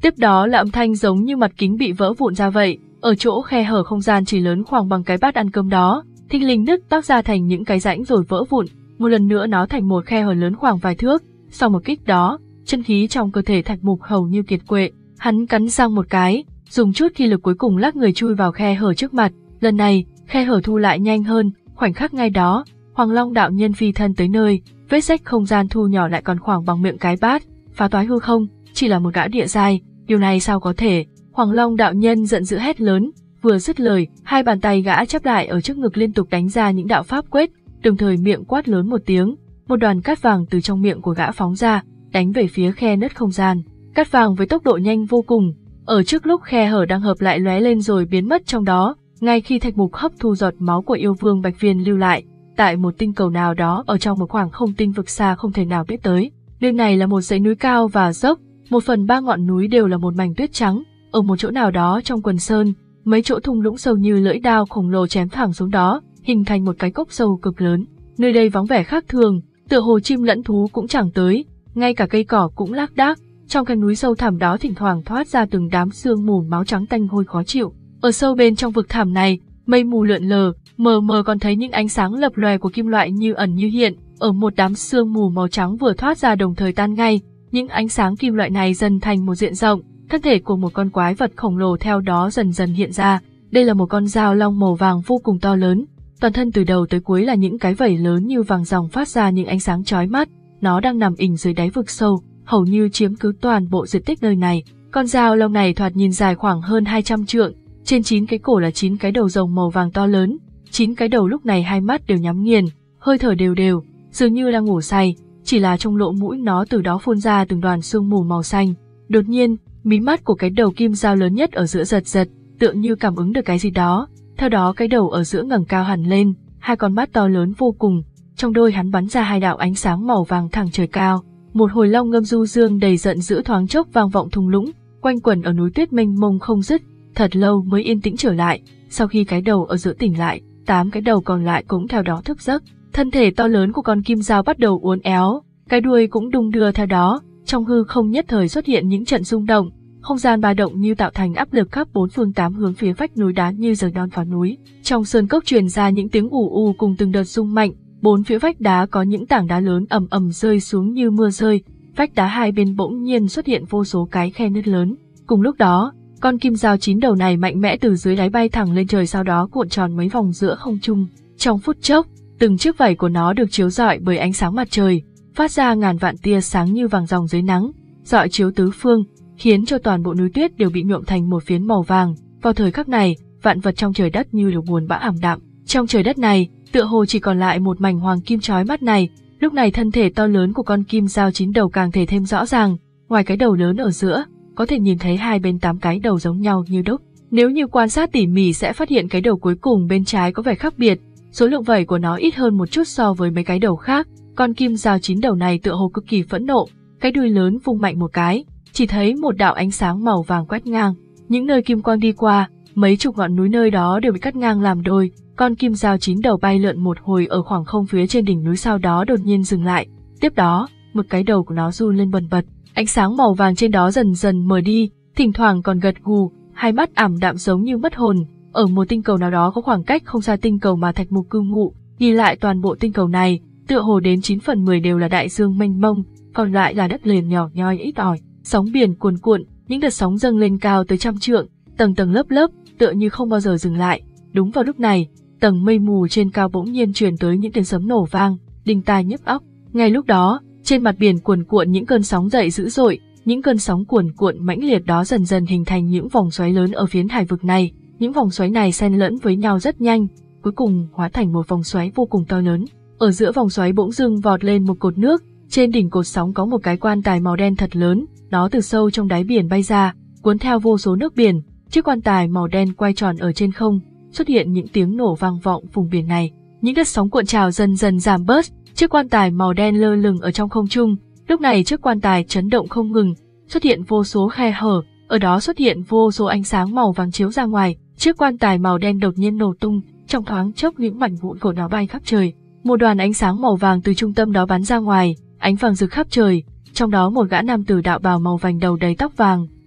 Tiếp đó là âm thanh giống như mặt kính bị vỡ vụn ra vậy, ở chỗ khe hở không gian chỉ lớn khoảng bằng cái bát ăn cơm đó, thình lình nứt toác ra thành những cái rãnh rồi vỡ vụn, một lần nữa nó thành một khe hở lớn khoảng vài thước. Sau một kích đó, chân khí trong cơ thể Thạch Mục hầu như kiệt quệ, hắn cắn răng một cái, dùng chút khí lực cuối cùng lắc người chui vào khe hở trước mặt. Lần này, khe hở thu lại nhanh hơn, khoảnh khắc ngay đó, Hoàng Long đạo nhân phi thân tới nơi, vết rách không gian thu nhỏ lại còn khoảng bằng miệng cái bát, phá toái hư không, chỉ là một gã địa giai, điều này sao có thể? Hoàng Long đạo nhân giận dữ hét lớn, vừa dứt lời, hai bàn tay gã chắp lại ở trước ngực liên tục đánh ra những đạo pháp quyết, đồng thời miệng quát lớn một tiếng, một đoàn cát vàng từ trong miệng của gã phóng ra, đánh về phía khe nứt không gian. Cát vàng với tốc độ nhanh vô cùng, ở trước lúc khe hở đang hợp lại lóe lên rồi biến mất trong đó, ngay khi Thạch Mục hấp thu giọt máu của yêu vương Bạch Viên lưu lại, tại một tinh cầu nào đó ở trong một khoảng không tinh vực xa không thể nào biết tới. Nơi này là một dãy núi cao và dốc, một phần ba ngọn núi đều là một mảnh tuyết trắng, ở một chỗ nào đó trong quần sơn, mấy chỗ thung lũng sâu như lưỡi dao khổng lồ chém thẳng xuống đó, hình thành một cái cốc sâu cực lớn. Nơi đây vắng vẻ khác thường, tựa hồ chim lẫn thú cũng chẳng tới, ngay cả cây cỏ cũng lác đác. Trong cái núi sâu thẳm đó thỉnh thoảng thoát ra từng đám sương mù máu trắng tanh hôi khó chịu. Ở sâu bên trong vực thẳm này, mây mù lượn lờ, mờ mờ còn thấy những ánh sáng lập lòe của kim loại như ẩn như hiện. Ở một đám sương mù màu trắng vừa thoát ra đồng thời tan ngay, những ánh sáng kim loại này dần thành một diện rộng, thân thể của một con quái vật khổng lồ theo đó dần dần hiện ra. Đây là một con dao long màu vàng vô cùng to lớn, toàn thân từ đầu tới cuối là những cái vảy lớn như vàng ròng phát ra những ánh sáng chói mắt. Nó đang nằm ẩn dưới đáy vực sâu, hầu như chiếm cứ toàn bộ diện tích nơi này. Con dao long này thoạt nhìn dài khoảng hơn hai trăm trượng, trên chín cái cổ là chín cái đầu rồng màu vàng to lớn, chín cái đầu lúc này hai mắt đều nhắm nghiền, hơi thở đều đều, dường như đang ngủ say, chỉ là trong lỗ mũi nó từ đó phun ra từng đoàn sương mù màu xanh. Đột nhiên, mí mắt của cái đầu kim dao lớn nhất ở giữa giật giật, tựa như cảm ứng được cái gì đó, theo đó cái đầu ở giữa ngẩng cao hẳn lên, hai con mắt to lớn vô cùng, trong đôi hắn bắn ra hai đạo ánh sáng màu vàng thẳng trời cao. Một hồi long ngâm du dương đầy giận dữ thoáng chốc vang vọng thung lũng, quanh quẩn ở núi tuyết mênh mông không dứt, thật lâu mới yên tĩnh trở lại. Sau khi cái đầu ở giữa tỉnh lại, tám cái đầu còn lại cũng theo đó thức giấc. Thân thể to lớn của con kim dao bắt đầu uốn éo, cái đuôi cũng đung đưa theo đó, trong hư không nhất thời xuất hiện những trận rung động, không gian ba động như tạo thành áp lực khắp bốn phương tám hướng phía vách núi đá như giời non vào núi. Trong sơn cốc truyền ra những tiếng ù ù cùng từng đợt rung mạnh. Bốn phía vách đá có những tảng đá lớn ầm ầm rơi xuống như mưa rơi, vách đá hai bên bỗng nhiên xuất hiện vô số cái khe nứt lớn. Cùng lúc đó, con kim dao chín đầu này mạnh mẽ từ dưới đáy bay thẳng lên trời, sau đó cuộn tròn mấy vòng giữa không trung. Trong phút chốc, từng chiếc vảy của nó được chiếu rọi bởi ánh sáng mặt trời, phát ra ngàn vạn tia sáng như vàng ròng dưới nắng, rọi chiếu tứ phương, khiến cho toàn bộ núi tuyết đều bị nhuộm thành một phiến màu vàng. Vào thời khắc này, vạn vật trong trời đất như được buồn bã ảm đạm. Trong trời đất này, tựa hồ chỉ còn lại một mảnh hoàng kim chói mắt này. Lúc này thân thể to lớn của con kim dao chín đầu càng thể thêm rõ ràng, ngoài cái đầu lớn ở giữa, có thể nhìn thấy hai bên tám cái đầu giống nhau như đúc. Nếu như quan sát tỉ mỉ sẽ phát hiện cái đầu cuối cùng bên trái có vẻ khác biệt, số lượng vảy của nó ít hơn một chút so với mấy cái đầu khác. Con kim dao chín đầu này tựa hồ cực kỳ phẫn nộ, cái đuôi lớn vung mạnh một cái, chỉ thấy một đạo ánh sáng màu vàng quét ngang. Những nơi kim quang đi qua, mấy chục ngọn núi nơi đó đều bị cắt ngang làm đôi. Con kim dao chín đầu bay lượn một hồi ở khoảng không phía trên đỉnh núi, sau đó đột nhiên dừng lại. Tiếp đó, một cái đầu của nó run lên bần bật, ánh sáng màu vàng trên đó dần dần mờ đi, thỉnh thoảng còn gật gù, hai mắt ảm đạm giống như mất hồn. Ở một tinh cầu nào đó có khoảng cách không xa tinh cầu mà Thạch Mục cư ngụ, nhìn lại toàn bộ tinh cầu này, tựa hồ đến chín phần mười đều là đại dương mênh mông, còn lại là đất liền nhỏ nhoi ít ỏi, sóng biển cuồn cuộn, những đợt sóng dâng lên cao tới trăm trượng, tầng tầng lớp lớp, tựa như không bao giờ dừng lại. Đúng vào lúc này, tầng mây mù trên cao bỗng nhiên truyền tới những tiếng sấm nổ vang, đinh tai nhức óc. Ngay lúc đó, trên mặt biển cuồn cuộn những cơn sóng dậy dữ dội, những cơn sóng cuồn cuộn mãnh liệt đó dần dần hình thành những vòng xoáy lớn ở phiến hải vực này. Những vòng xoáy này xen lẫn với nhau rất nhanh, cuối cùng hóa thành một vòng xoáy vô cùng to lớn. Ở giữa vòng xoáy bỗng dưng vọt lên một cột nước, trên đỉnh cột sóng có một cái quan tài màu đen thật lớn, nó từ sâu trong đáy biển bay ra, cuốn theo vô số nước biển. Chiếc quan tài màu đen quay tròn ở trên không, xuất hiện những tiếng nổ vang vọng vùng biển này. Những đợt sóng cuộn trào dần dần giảm bớt, chiếc quan tài màu đen lơ lửng ở trong không trung. Lúc này chiếc quan tài chấn động không ngừng, xuất hiện vô số khe hở, ở đó xuất hiện vô số ánh sáng màu vàng chiếu ra ngoài. Chiếc quan tài màu đen đột nhiên nổ tung, trong thoáng chốc những mảnh vụn của nó bay khắp trời. Một đoàn ánh sáng màu vàng từ trung tâm đó bắn ra ngoài, ánh vàng rực khắp trời. Trong đó một gã nam tử đạo bào màu vàng đầu đầy tóc vàng,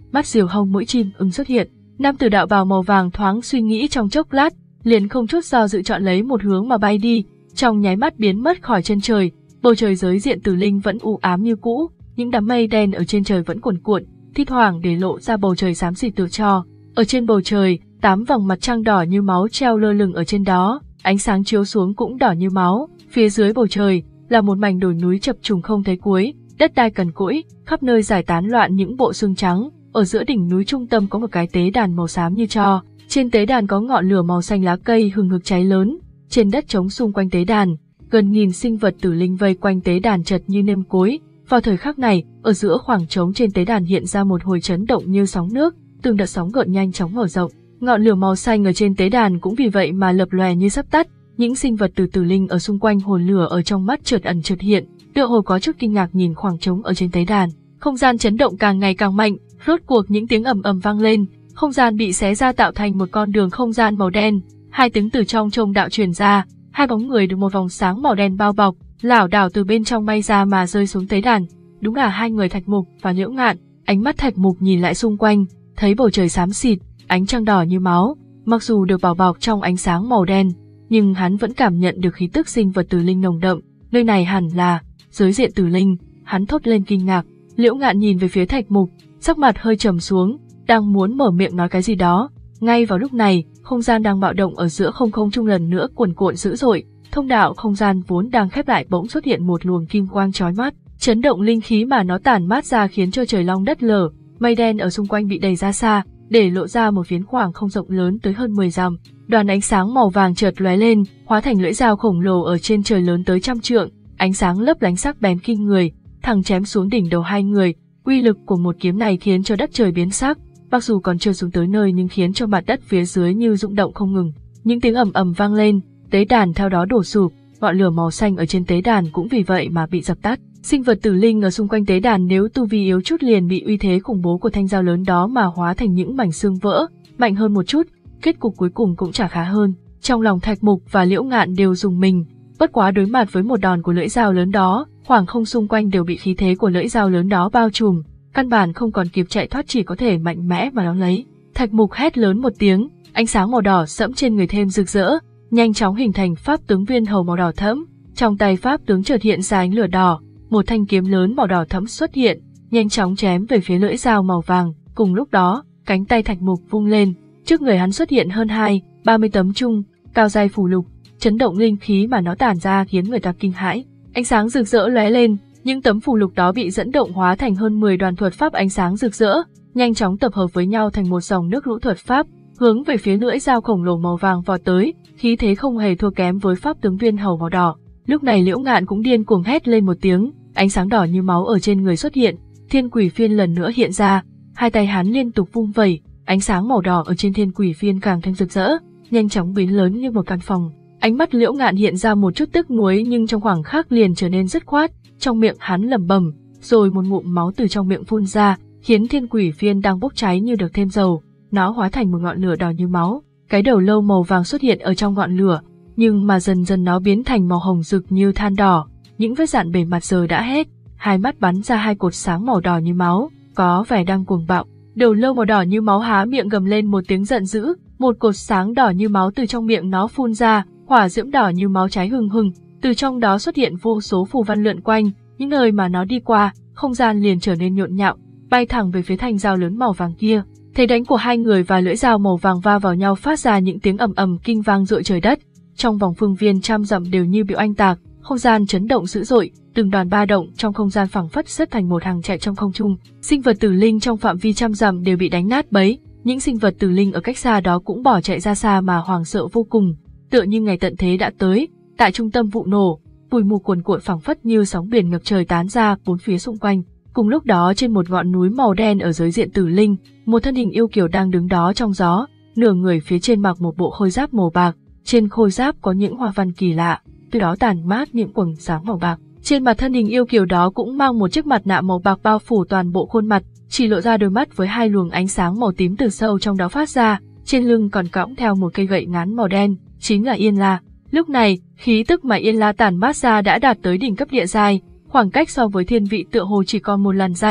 mắt diều hông mũi chim ưng xuất hiện. Nam tử đạo bào màu vàng thoáng suy nghĩ trong chốc lát, liền không chút do dự chọn lấy một hướng mà bay đi, trong nháy mắt biến mất khỏi chân trời. Bầu trời giới diện Tử Linh vẫn u ám như cũ, những đám mây đen ở trên trời vẫn cuồn cuộn, thi thoảng để lộ ra bầu trời xám xịt tựa tro. Ở trên bầu trời, tám vầng mặt trăng đỏ như máu treo lơ lửng ở trên đó, ánh sáng chiếu xuống cũng đỏ như máu. Phía dưới bầu trời là một mảnh đồi núi chập trùng không thấy cuối, đất đai cằn cỗi, khắp nơi giải tán loạn những bộ xương trắng. Ở giữa đỉnh núi trung tâm có một cái tế đàn màu xám như tro, trên tế đàn có ngọn lửa màu xanh lá cây hừng hực cháy lớn. Trên đất trống xung quanh tế đàn, gần nghìn sinh vật tử linh vây quanh tế đàn chật như nêm cối. Vào thời khắc này, ở giữa khoảng trống trên tế đàn hiện ra một hồi chấn động như sóng nước, từng đợt sóng gợn nhanh chóng mở rộng. Ngọn lửa màu xanh ở trên tế đàn cũng vì vậy mà lập lòe như sắp tắt. Những sinh vật từ tử linh ở xung quanh hồn lửa ở trong mắt chợt ẩn chợt hiện, tựa hồ có chút kinh ngạc nhìn khoảng trống ở trên tế đàn. Không gian chấn động càng ngày càng mạnh, rốt cuộc những tiếng ầm ầm vang lên, không gian bị xé ra tạo thành một con đường không gian màu đen. Hai tiếng từ trong chông đạo truyền ra, hai bóng người được một vòng sáng màu đen bao bọc, lảo đảo từ bên trong bay ra mà rơi xuống tế đàn. Đúng là hai người Thạch Mục và Liễu Ngạn. Ánh mắt Thạch Mục nhìn lại xung quanh, thấy bầu trời xám xịt, ánh trăng đỏ như máu, mặc dù được bao bọc trong ánh sáng màu đen, nhưng hắn vẫn cảm nhận được khí tức sinh vật tử linh nồng đậm. Nơi này hẳn là giới diện tử linh, hắn thốt lên kinh ngạc. Liễu Ngạn nhìn về phía Thạch Mục, sắc mặt hơi trầm xuống, đang muốn mở miệng nói cái gì đó. Ngay vào lúc này, không gian đang bạo động ở giữa không không trung lần nữa cuồn cuộn dữ dội, thông đạo không gian vốn đang khép lại bỗng xuất hiện một luồng kim quang chói mắt, chấn động linh khí mà nó tản mát ra khiến cho trời long đất lở, mây đen ở xung quanh bị đẩy ra xa, để lộ ra một phiến khoảng không rộng lớn tới hơn mười dặm. Đoàn ánh sáng màu vàng chợt lóe lên, hóa thành lưỡi dao khổng lồ ở trên trời lớn tới trăm trượng, ánh sáng lấp lánh sắc bén kinh người, thẳng chém xuống đỉnh đầu hai người. Uy lực của một kiếm này khiến cho đất trời biến sắc, mặc dù còn chưa xuống tới nơi nhưng khiến cho mặt đất phía dưới như rung động không ngừng. Những tiếng ầm ầm vang lên, tế đàn theo đó đổ sụp, ngọn lửa màu xanh ở trên tế đàn cũng vì vậy mà bị dập tắt. Sinh vật tử linh ở xung quanh tế đàn nếu tu vi yếu chút liền bị uy thế khủng bố của thanh dao lớn đó mà hóa thành những mảnh xương vỡ, mạnh hơn một chút, kết cục cuối cùng cũng chả khá hơn. Trong lòng Thạch Mục và Liễu Ngạn đều rùng mình, bất quá đối mặt với một đòn của lưỡi dao lớn đó, khoảng không xung quanh đều bị khí thế của lưỡi dao lớn đó bao trùm, căn bản không còn kịp chạy thoát, chỉ có thể mạnh mẽ mà đón lấy. Thạch Mục hét lớn một tiếng, ánh sáng màu đỏ sẫm trên người thêm rực rỡ, nhanh chóng hình thành pháp tướng viên hầu màu đỏ thẫm. Trong tay pháp tướng chợt hiện ra ánh lửa đỏ, một thanh kiếm lớn màu đỏ thẫm xuất hiện, nhanh chóng chém về phía lưỡi dao màu vàng. Cùng lúc đó, cánh tay Thạch Mục vung lên, trước người hắn xuất hiện hơn hai, ba mươi tấm chung, cao dai phù lục, chấn động linh khí mà nó tản ra khiến người ta kinh hãi. Ánh sáng rực rỡ lóe lên, những tấm phù lục đó bị dẫn động hóa thành hơn mười đoàn thuật pháp ánh sáng rực rỡ, nhanh chóng tập hợp với nhau thành một dòng nước lũ thuật pháp, hướng về phía lưỡi dao khổng lồ màu vàng vọt tới, khí thế không hề thua kém với pháp tướng viên hầu màu đỏ. Lúc này Liễu Ngạn cũng điên cuồng hét lên một tiếng, ánh sáng đỏ như máu ở trên người xuất hiện, thiên quỷ phiên lần nữa hiện ra, hai tay hắn liên tục vung vẩy, ánh sáng màu đỏ ở trên thiên quỷ phiên càng thêm rực rỡ, nhanh chóng biến lớn như một căn phòng. Ánh mắt Liễu Ngạn hiện ra một chút tức nuối nhưng trong khoảng khắc liền trở nên dứt khoát, trong miệng hắn lẩm bẩm, rồi một ngụm máu từ trong miệng phun ra, khiến thiên quỷ phiên đang bốc cháy như được thêm dầu, nó hóa thành một ngọn lửa đỏ như máu. Cái đầu lâu màu vàng xuất hiện ở trong ngọn lửa, nhưng mà dần dần nó biến thành màu hồng rực như than đỏ, những vết dạn bề mặt giờ đã hết, hai mắt bắn ra hai cột sáng màu đỏ như máu, có vẻ đang cuồng bạo. Đầu lâu màu đỏ như máu há miệng gầm lên một tiếng giận dữ, một cột sáng đỏ như máu từ trong miệng nó phun ra, hỏa diễm đỏ như máu cháy hừng hừng, từ trong đó xuất hiện vô số phù văn lượn quanh, những nơi mà nó đi qua, không gian liền trở nên nhộn nhạo, bay thẳng về phía thanh dao lớn màu vàng kia. Thế đánh của hai người và lưỡi dao màu vàng va vào nhau phát ra những tiếng ầm ầm kinh vang rội trời đất, trong vòng phương viên trăm dặm đều như bị oanh tạc, không gian chấn động dữ dội, từng đoàn ba động trong không gian phẳng phất xếp thành một hàng chạy trong không trung, sinh vật tử linh trong phạm vi trăm dặm đều bị đánh nát bấy, những sinh vật tử linh ở cách xa đó cũng bỏ chạy ra xa mà hoảng sợ vô cùng, tựa như ngày tận thế đã tới. Tại trung tâm vụ nổ, bụi mù cuồn cuộn phẳng phất như sóng biển ngập trời tán ra bốn phía xung quanh. Cùng lúc đó trên một ngọn núi màu đen ở giới diện tử linh, một thân hình yêu kiều đang đứng đó trong gió, nửa người phía trên mặc một bộ khôi giáp màu bạc, trên khôi giáp có những hoa văn kỳ lạ, từ đó tản mát những quầng sáng màu bạc. Trên mặt thân hình yêu kiều đó cũng mang một chiếc mặt nạ màu bạc bao phủ toàn bộ khuôn mặt, chỉ lộ ra đôi mắt với hai luồng ánh sáng màu tím từ sâu trong đó phát ra, trên lưng còn cõng theo một cây gậy ngắn màu đen, chính là Yên La. Lúc này, khí tức mà Yên La tản mát ra đã đạt tới đỉnh cấp địa giai, khoảng cách so với thiên vị tựa hồ chỉ còn một làn danh,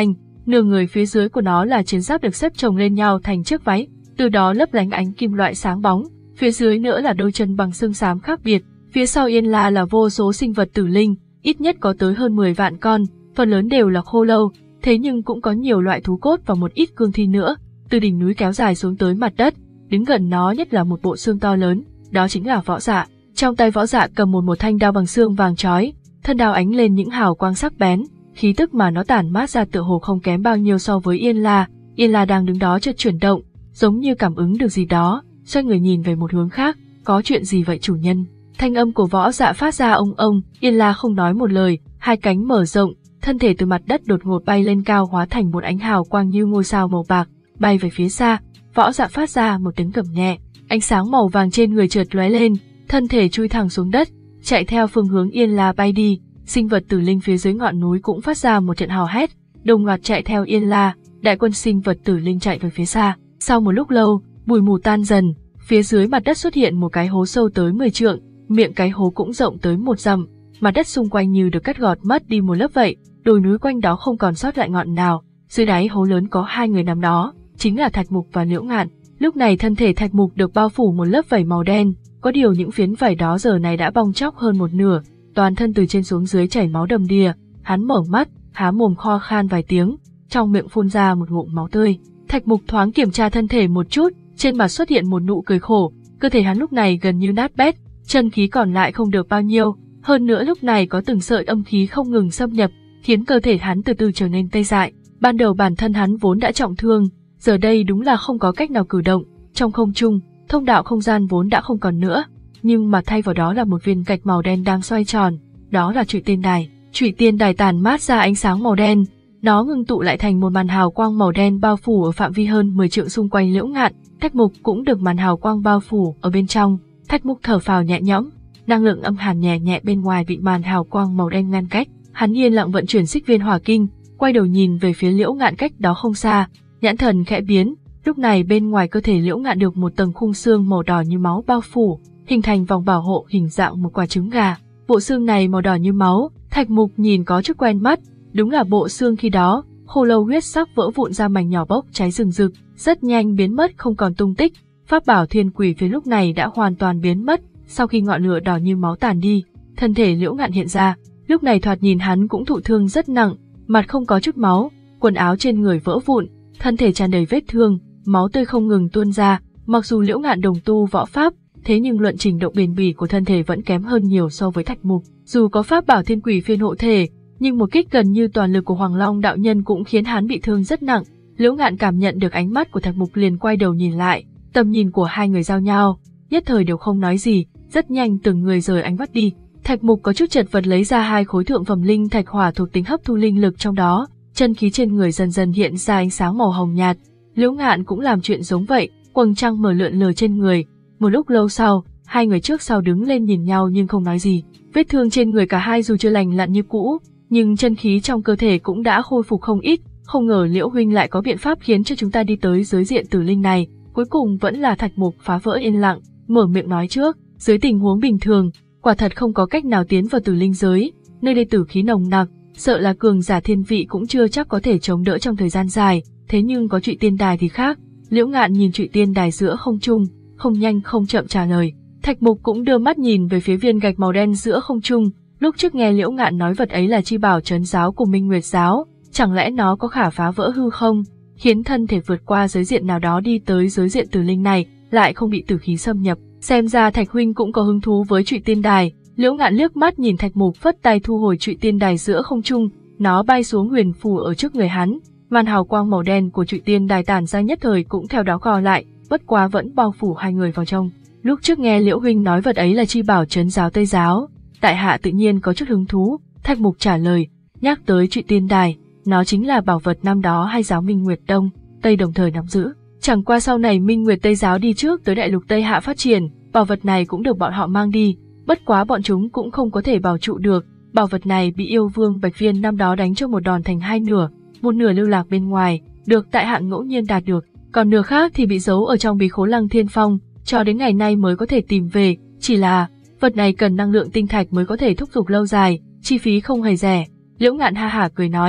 Nửa người phía dưới của nó là chiến giáp được xếp chồng lên nhau thành chiếc váy, từ đó lấp lánh ánh kim loại sáng bóng. Phía dưới nữa là đôi chân bằng xương xám khác biệt. Phía sau Yên La là vô số sinh vật tử linh, ít nhất có tới hơn mười vạn con, phần lớn đều là khô lâu, thế nhưng cũng có nhiều loại thú cốt và một ít cương thi nữa. Từ đỉnh núi kéo dài xuống tới mặt đất, đứng gần nó nhất là một bộ xương to lớn, đó chính là Võ Dạ. Trong tay Võ Dạ cầm một một thanh đao bằng xương vàng chói, thân đao ánh lên những hào quang sắc bén, khí tức mà nó tản mát ra tựa hồ không kém bao nhiêu so với Yên La. Yên La đang đứng đó chợt chuyển động, giống như cảm ứng được gì đó, xoay người nhìn về một hướng khác. Có chuyện gì vậy chủ nhân? Thanh âm của Võ Dạ phát ra ông ông. Yên La không nói một lời, hai cánh mở rộng, thân thể từ mặt đất đột ngột bay lên cao, hóa thành một ánh hào quang như ngôi sao màu bạc, bay về phía xa. Võ Dạ phát ra một tiếng gầm nhẹ, ánh sáng màu vàng trên người chợt lóe lên, thân thể chui thẳng xuống đất, chạy theo phương hướng Yên La bay đi. Sinh vật tử linh phía dưới ngọn núi cũng phát ra một trận hò hét, đồng loạt chạy theo Yên La. Đại quân sinh vật tử linh chạy về phía xa. Sau một lúc lâu, bụi mù tan dần, phía dưới mặt đất xuất hiện một cái hố sâu tới mười trượng, miệng cái hố cũng rộng tới một dặm. Mặt đất xung quanh như được cắt gọt mất đi một lớp vậy, đồi núi quanh đó không còn sót lại ngọn nào. Dưới đáy hố lớn có hai người nằm đó, chính là Thạch Mục và Liễu Ngạn. Lúc này thân thể Thạch Mục được bao phủ một lớp vảy màu đen, có điều những phiến vảy đó giờ này đã bong tróc hơn một nửa, toàn thân từ trên xuống dưới chảy máu đầm đìa. Hắn mở mắt, há mồm kho khan vài tiếng, trong miệng phun ra một ngụm máu tươi. Thạch Mục thoáng kiểm tra thân thể một chút, trên mặt xuất hiện một nụ cười khổ. Cơ thể hắn lúc này gần như nát bét, chân khí còn lại không được bao nhiêu, hơn nữa lúc này có từng sợi âm khí không ngừng xâm nhập, khiến cơ thể hắn từ từ trở nên tê dại. Ban đầu bản thân hắn vốn đã trọng thương, giờ đây đúng là không có cách nào cử động. Trong không trung, thông đạo không gian vốn đã không còn nữa, nhưng mà thay vào đó là một viên gạch màu đen đang xoay tròn, đó là Trụy Tiên Đài. Trụy Tiên Đài tản mát ra ánh sáng màu đen, nó ngưng tụ lại thành một màn hào quang màu đen bao phủ ở phạm vi hơn mười trượng xung quanh Liễu Ngạn. Thạch Mục cũng được màn hào quang bao phủ ở bên trong. Thạch Mục thở phào nhẹ nhõm, năng lượng âm hàn nhẹ nhẹ bên ngoài bị màn hào quang màu đen ngăn cách. Hắn yên lặng vận chuyển Xích Viên Hỏa Kinh, quay đầu nhìn về phía Liễu Ngạn cách đó không xa, nhãn thần khẽ biến. Lúc này bên ngoài cơ thể Liễu Ngạn được một tầng khung xương màu đỏ như máu bao phủ, hình thành vòng bảo hộ hình dạng một quả trứng gà. Bộ xương này màu đỏ như máu, Thạch Mục nhìn có chút quen mắt, đúng là bộ xương khi đó khô lâu huyết sắc vỡ vụn ra mảnh nhỏ bốc cháy rừng rực, rất nhanh biến mất không còn tung tích. Pháp bảo Thiên Quỷ phía lúc này đã hoàn toàn biến mất. Sau khi ngọn lửa đỏ như máu tàn đi, thân thể Liễu Ngạn hiện ra. Lúc này thoạt nhìn hắn cũng thụ thương rất nặng, mặt không có chút máu, quần áo trên người vỡ vụn, thân thể tràn đầy vết thương, máu tươi không ngừng tuôn ra. Mặc dù Liễu Ngạn đồng tu võ pháp, thế nhưng luận trình độ bền bỉ của thân thể vẫn kém hơn nhiều so với Thạch Mục. Dù có pháp bảo Thiên Quỷ phiên hộ thể, nhưng một kích gần như toàn lực của Hoàng Long đạo nhân cũng khiến hắn bị thương rất nặng. Liễu Ngạn cảm nhận được ánh mắt của Thạch Mục liền quay đầu nhìn lại, tầm nhìn của hai người giao nhau, nhất thời đều không nói gì, rất nhanh từng người rời ánh mắt đi. Thạch Mục có chút chật vật lấy ra hai khối thượng phẩm linh thạch hỏa thuộc tính hấp thu linh lực trong đó, chân khí trên người dần dần hiện ra ánh sáng màu hồng nhạt. Liễu Ngạn cũng làm chuyện giống vậy, quầng trăng mở lượn lờ trên người. Một lúc lâu sau, hai người trước sau đứng lên nhìn nhau nhưng không nói gì. Vết thương trên người cả hai dù chưa lành lặn như cũ, nhưng chân khí trong cơ thể cũng đã khôi phục không ít. Không ngờ Liễu huynh lại có biện pháp khiến cho chúng ta đi tới giới diện tử linh này. Cuối cùng vẫn là Thạch Mục phá vỡ yên lặng, mở miệng nói trước. Dưới tình huống bình thường, quả thật không có cách nào tiến vào tử linh giới, nơi đây tử khí nồng nặc, sợ là cường giả thiên vị cũng chưa chắc có thể chống đỡ trong thời gian dài. Thế nhưng có Trụy Tiên Đài thì khác. Liễu Ngạn nhìn Trụy Tiên Đài giữa không trung, không nhanh không chậm trả lời. Thạch Mục cũng đưa mắt nhìn về phía viên gạch màu đen giữa không trung. Lúc trước nghe Liễu Ngạn nói vật ấy là chi bảo trấn giáo của Minh Nguyệt giáo, chẳng lẽ nó có khả phá vỡ hư không, khiến thân thể vượt qua giới diện nào đó đi tới giới diện tử linh này, lại không bị tử khí xâm nhập. Xem ra Thạch huynh cũng có hứng thú với Trụy Tiên Đài. Liễu Ngạn liếc mắt nhìn Thạch Mục, phất tay thu hồi Trụy Tiên Đài giữa không trung, nó bay xuống huyền phù ở trước người hắn. Màn hào quang màu đen của Trụy Tiên Đài tản ra nhất thời cũng theo đó co lại, bất quá vẫn bao phủ hai người vào trong. Lúc trước nghe Liễu huynh nói vật ấy là chi bảo trấn giáo Tây giáo, tại hạ tự nhiên có chút hứng thú. Thạch Mục trả lời, nhắc tới Trụy Tiên Đài, nó chính là bảo vật năm đó hai giáo Minh Nguyệt Đông, Tây đồng thời nắm giữ. Chẳng qua sau này Minh Nguyệt Tây giáo đi trước tới đại lục Tây Hạ phát triển, bảo vật này cũng được bọn họ mang đi, bất quá bọn chúng cũng không có thể bảo trụ được. Bảo vật này bị yêu vương Bạch Viên năm đó đánh cho một đòn thành hai nửa, một nửa lưu lạc bên ngoài, được tại hạ ngẫu nhiên đạt được, còn nửa khác thì bị giấu ở trong bí khố Lăng Thiên Phong, cho đến ngày nay mới có thể tìm về. Chỉ là vật này cần năng lượng tinh thạch mới có thể thúc giục lâu dài, chi phí không hề rẻ. Liễu Ngạn ha hả cười nói,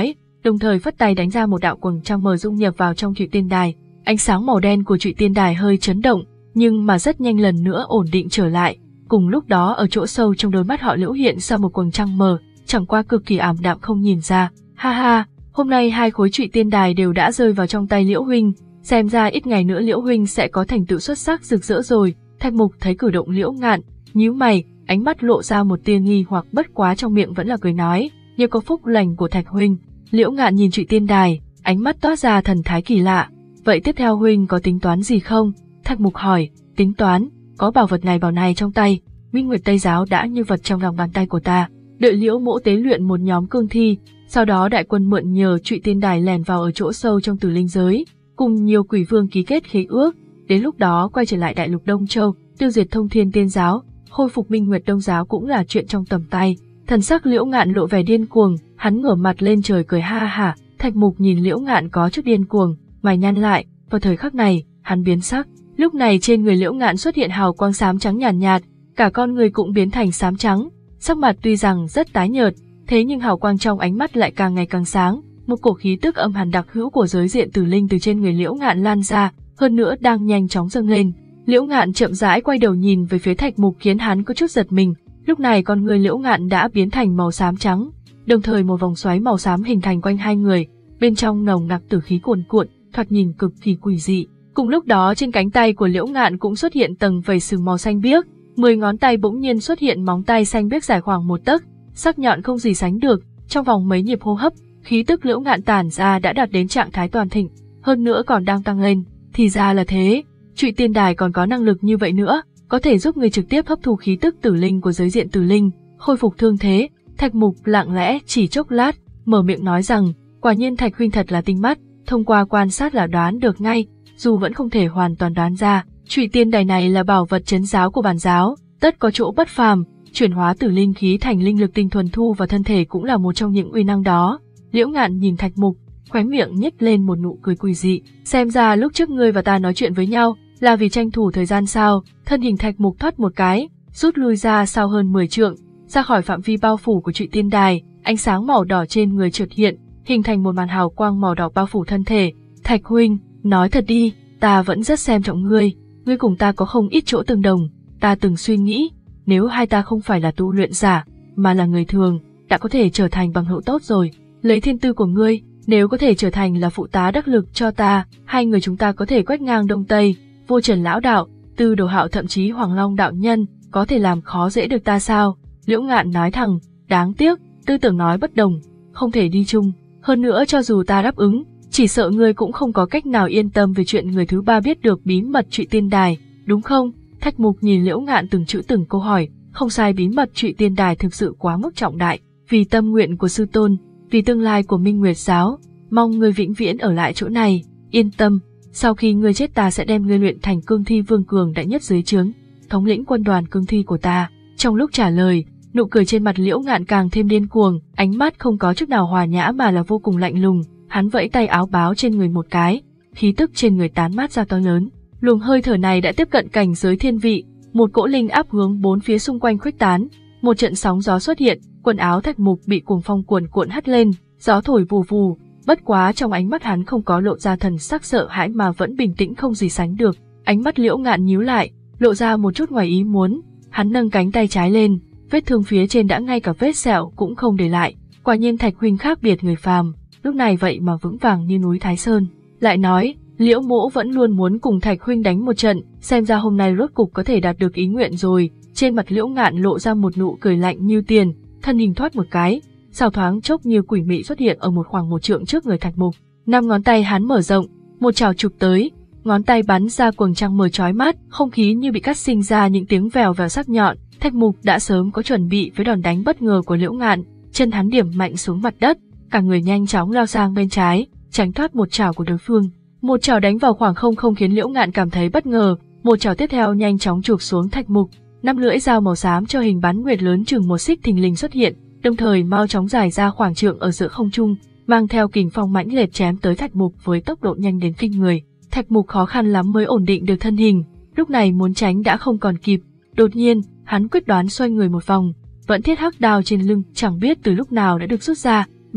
đồng thời phất tay đánh ra một đạo quầng trăng mờ dung nhập vào trong Trụy Tiên Đài. Ánh sáng màu đen của Trụy Tiên Đài hơi chấn động, nhưng mà rất nhanh lần nữa ổn định trở lại. Cùng lúc đó ở chỗ sâu trong đôi mắt họ Liễu hiện ra một quầng trăng mờ, chẳng qua cực kỳ ảm đạm không nhìn ra. Ha ha, hôm nay hai khối Trụy Tiên Đài đều đã rơi vào trong tay Liễu huynh, xem ra ít ngày nữa Liễu huynh sẽ có thành tựu xuất sắc rực rỡ rồi. Thạch Mục thấy cử động Liễu Ngạn, nhíu mày, ánh mắt lộ ra một tia nghi hoặc, bất quá trong miệng vẫn là cười nói, nhờ có phúc lành của Thạch huynh. Liễu Ngạn nhìn Trụy Tiên Đài, ánh mắt toát ra thần thái kỳ lạ. Vậy tiếp theo huynh có tính toán gì không? Thạch Mục hỏi. Tính toán, có bảo vật này bảo này trong tay, Minh Nguyệt Tây Giáo đã như vật trong lòng bàn tay của ta. Đợi Liễu mỗ tế luyện một nhóm cương thi, sau đó đại quân mượn nhờ Trụy Tiên Đài lèn vào ở chỗ sâu trong Tử Linh giới, cùng nhiều quỷ vương ký kết khế ước, đến lúc đó quay trở lại đại lục Đông Châu, tiêu diệt Thông Thiên Tiên Giáo, khôi phục Minh Nguyệt Đông Giáo cũng là chuyện trong tầm tay. Thần sắc Liễu Ngạn lộ vẻ điên cuồng, hắn ngửa mặt lên trời cười ha ha. Thạch Mục nhìn Liễu Ngạn có chút điên cuồng, mày nhăn lại, vào thời khắc này, hắn biến sắc. Lúc này trên người Liễu Ngạn xuất hiện hào quang xám trắng nhàn nhạt, nhạt, cả con người cũng biến thành xám trắng, sắc mặt tuy rằng rất tái nhợt, thế nhưng hào quang trong ánh mắt lại càng ngày càng sáng, một cổ khí tức âm hàn đặc hữu của giới diện tử linh từ trên người Liễu Ngạn lan ra, hơn nữa đang nhanh chóng dâng lên. Liễu Ngạn chậm rãi quay đầu nhìn về phía Thạch Mục khiến hắn có chút giật mình, lúc này con người Liễu Ngạn đã biến thành màu xám trắng, đồng thời một vòng xoáy màu xám hình thành quanh hai người, bên trong nồng nặc tử khí cuồn cuộn, thoạt nhìn cực kỳ quỷ dị. Cùng lúc đó trên cánh tay của Liễu Ngạn cũng xuất hiện tầng vảy sừng màu xanh biếc, mười ngón tay bỗng nhiên xuất hiện móng tay xanh biếc dài khoảng một tấc, sắc nhọn không gì sánh được. Trong vòng mấy nhịp hô hấp, khí tức Liễu Ngạn tản ra đã đạt đến trạng thái toàn thịnh, hơn nữa còn đang tăng lên. Thì ra là thế, Trụy Tiên Đài còn có năng lực như vậy nữa, có thể giúp người trực tiếp hấp thu khí tức tử linh của giới diện tử linh, khôi phục thương thế. Thạch Mục lặng lẽ chỉ chốc lát, mở miệng nói rằng, quả nhiên Thạch huynh thật là tinh mắt, thông qua quan sát là đoán được ngay, dù vẫn không thể hoàn toàn đoán ra. Trụy Tiên Đài này là bảo vật trấn giáo của bản giáo, tất có chỗ bất phàm, chuyển hóa tử linh khí thành linh lực tinh thuần thu vào thân thể cũng là một trong những uy năng đó. Liễu Ngạn nhìn Thạch Mục, khóe miệng nhếch lên một nụ cười quỷ dị, xem ra lúc trước ngươi và ta nói chuyện với nhau là vì tranh thủ thời gian sao? Thân hình Thạch Mục thoát một cái, rút lui ra sau hơn mười trượng, ra khỏi phạm vi bao phủ của Trụy Tiên Đài, ánh sáng màu đỏ trên người chợt hiện, hình thành một màn hào quang màu đỏ bao phủ thân thể. Thạch huynh, nói thật đi, ta vẫn rất xem trọng ngươi, ngươi cùng ta có không ít chỗ tương đồng. Ta từng suy nghĩ, nếu hai ta không phải là tu luyện giả, mà là người thường, đã có thể trở thành bằng hữu tốt rồi. Lấy thiên tư của ngươi, nếu có thể trở thành là phụ tá đắc lực cho ta, hai người chúng ta có thể quét ngang Đông Tây, Vô Trần lão đạo, Tư Đồ Hạo thậm chí Hoàng Long đạo nhân, có thể làm khó dễ được ta sao? Liễu Ngạn nói thẳng, đáng tiếc, tư tưởng nói bất đồng, không thể đi chung. Hơn nữa cho dù ta đáp ứng, chỉ sợ ngươi cũng không có cách nào yên tâm về chuyện người thứ ba biết được bí mật Trụy Tiên Đài, đúng không? Thạch Mục nhìn Liễu Ngạn từng chữ từng câu hỏi, không sai, bí mật Trụy Tiên Đài thực sự quá mức trọng đại, vì tâm nguyện của sư tôn, vì tương lai của Minh Nguyệt giáo, mong ngươi vĩnh viễn ở lại chỗ này. Yên tâm, sau khi ngươi chết ta sẽ đem ngươi luyện thành cương thi vương cường đại nhất dưới trướng, thống lĩnh quân đoàn cương thi của ta. Trong lúc trả lời, nụ cười trên mặt Liễu Ngạn càng thêm điên cuồng, ánh mắt không có chút nào hòa nhã mà là vô cùng lạnh lùng. Hắn vẫy tay áo báo trên người một cái, khí tức trên người tán mát ra to lớn. Luồng hơi thở này đã tiếp cận cảnh giới thiên vị, một cỗ linh áp hướng bốn phía xung quanh khuếch tán, một trận sóng gió xuất hiện, quần áo Thạch Mục bị cuồng phong cuồn cuộn hất lên, gió thổi vù vù, bất quá trong ánh mắt hắn không có lộ ra thần sắc sợ hãi mà vẫn bình tĩnh không gì sánh được. Ánh mắt Liễu Ngạn nhíu lại, lộ ra một chút ngoài ý muốn, hắn nâng cánh tay trái lên, vết thương phía trên đã ngay cả vết sẹo cũng không để lại, quả nhiên Thạch huynh khác biệt người phàm, lúc này vậy mà vững vàng như núi Thái Sơn. Lại nói, Liễu mỗ vẫn luôn muốn cùng Thạch huynh đánh một trận, xem ra hôm nay rốt cục có thể đạt được ý nguyện rồi. Trên mặt Liễu Ngạn lộ ra một nụ cười lạnh như tiền, thân hình thoát một cái, sao thoáng chốc như quỷ mị xuất hiện ở một khoảng một trượng trước người Thạch Mục. Năm ngón tay hắn mở rộng, một chảo chụp tới, ngón tay bắn ra quầng trăng mờ chói mắt, không khí như bị cắt sinh ra những tiếng vèo vèo sắc nhọn. Thạch Mục đã sớm có chuẩn bị với đòn đánh bất ngờ của Liễu Ngạn, chân hắn điểm mạnh xuống mặt đất, cả người nhanh chóng lao sang bên trái, tránh thoát một chảo của đối phương. Một chảo đánh vào khoảng không không khiến Liễu Ngạn cảm thấy bất ngờ, một chảo tiếp theo nhanh chóng chụp xuống Thạch Mục. Năm lưỡi dao màu xám cho hình bán nguyệt lớn chừng một xích thình lình xuất hiện, đồng thời mau chóng dài ra khoảng trượng ở giữa không trung, mang theo kình phong mãnh liệt chém tới Thạch Mục với tốc độ nhanh đến kinh người. Thạch Mục khó khăn lắm mới ổn định được thân hình, lúc này muốn tránh đã không còn kịp. Đột nhiên, hắn quyết đoán xoay người một vòng, vẫn thiết hắc đao trên lưng chẳng biết từ lúc nào đã được rút ra,